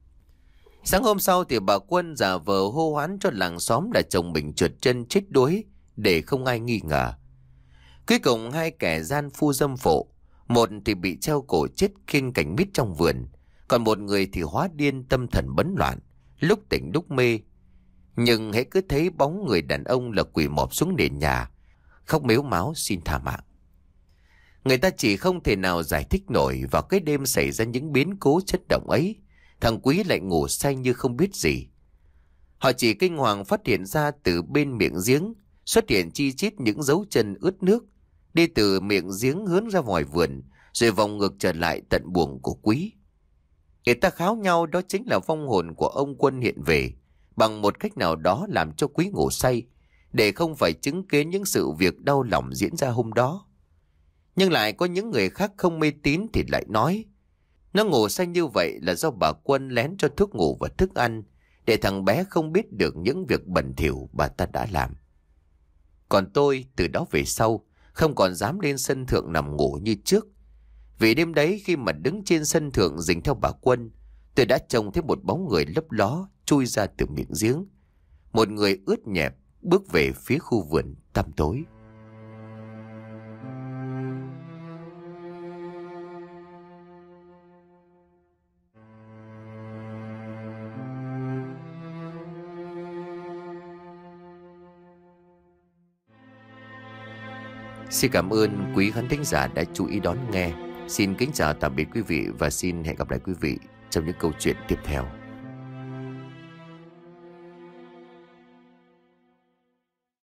Sáng hôm sau thì bà Quân giả vờ hô hoán cho làng xóm là chồng mình trượt chân chết đuối để không ai nghi ngờ. Cuối cùng hai kẻ gian phu dâm phụ, một thì bị treo cổ chết khiêng cảnh mít trong vườn, còn một người thì hóa điên tâm thần bấn loạn, lúc tỉnh lúc mê. Nhưng hễ cứ thấy bóng người đàn ông là quỳ mọp xuống nền nhà, khóc mếu máo xin tha mạng. Người ta chỉ không thể nào giải thích nổi vào cái đêm xảy ra những biến cố chất động ấy, thằng Quý lại ngủ say như không biết gì. Họ chỉ kinh hoàng phát hiện ra từ bên miệng giếng xuất hiện chi chít những dấu chân ướt nước, đi từ miệng giếng hướng ra ngoài vườn, rồi vòng ngược trở lại tận buồng của Quý. Người ta kháo nhau đó chính là vong hồn của ông Quân hiện về, bằng một cách nào đó làm cho Quý ngủ say, để không phải chứng kiến những sự việc đau lòng diễn ra hôm đó. Nhưng lại có những người khác không mê tín thì lại nói, nó ngủ say như vậy là do bà Quân lén cho thuốc ngủ và thức ăn, để thằng bé không biết được những việc bẩn thỉu bà ta đã làm. Còn tôi từ đó về sau không còn dám lên sân thượng nằm ngủ như trước. Vì đêm đấy khi mà đứng trên sân thượng rình theo bà Quân, tôi đã trông thấy một bóng người lấp ló chui ra từ miệng giếng. Một người ướt nhẹp bước về phía khu vườn tăm tối. Xin cảm ơn quý khán thính giả đã chú ý đón nghe. Xin kính chào tạm biệt quý vị và xin hẹn gặp lại quý vị trong những câu chuyện tiếp theo.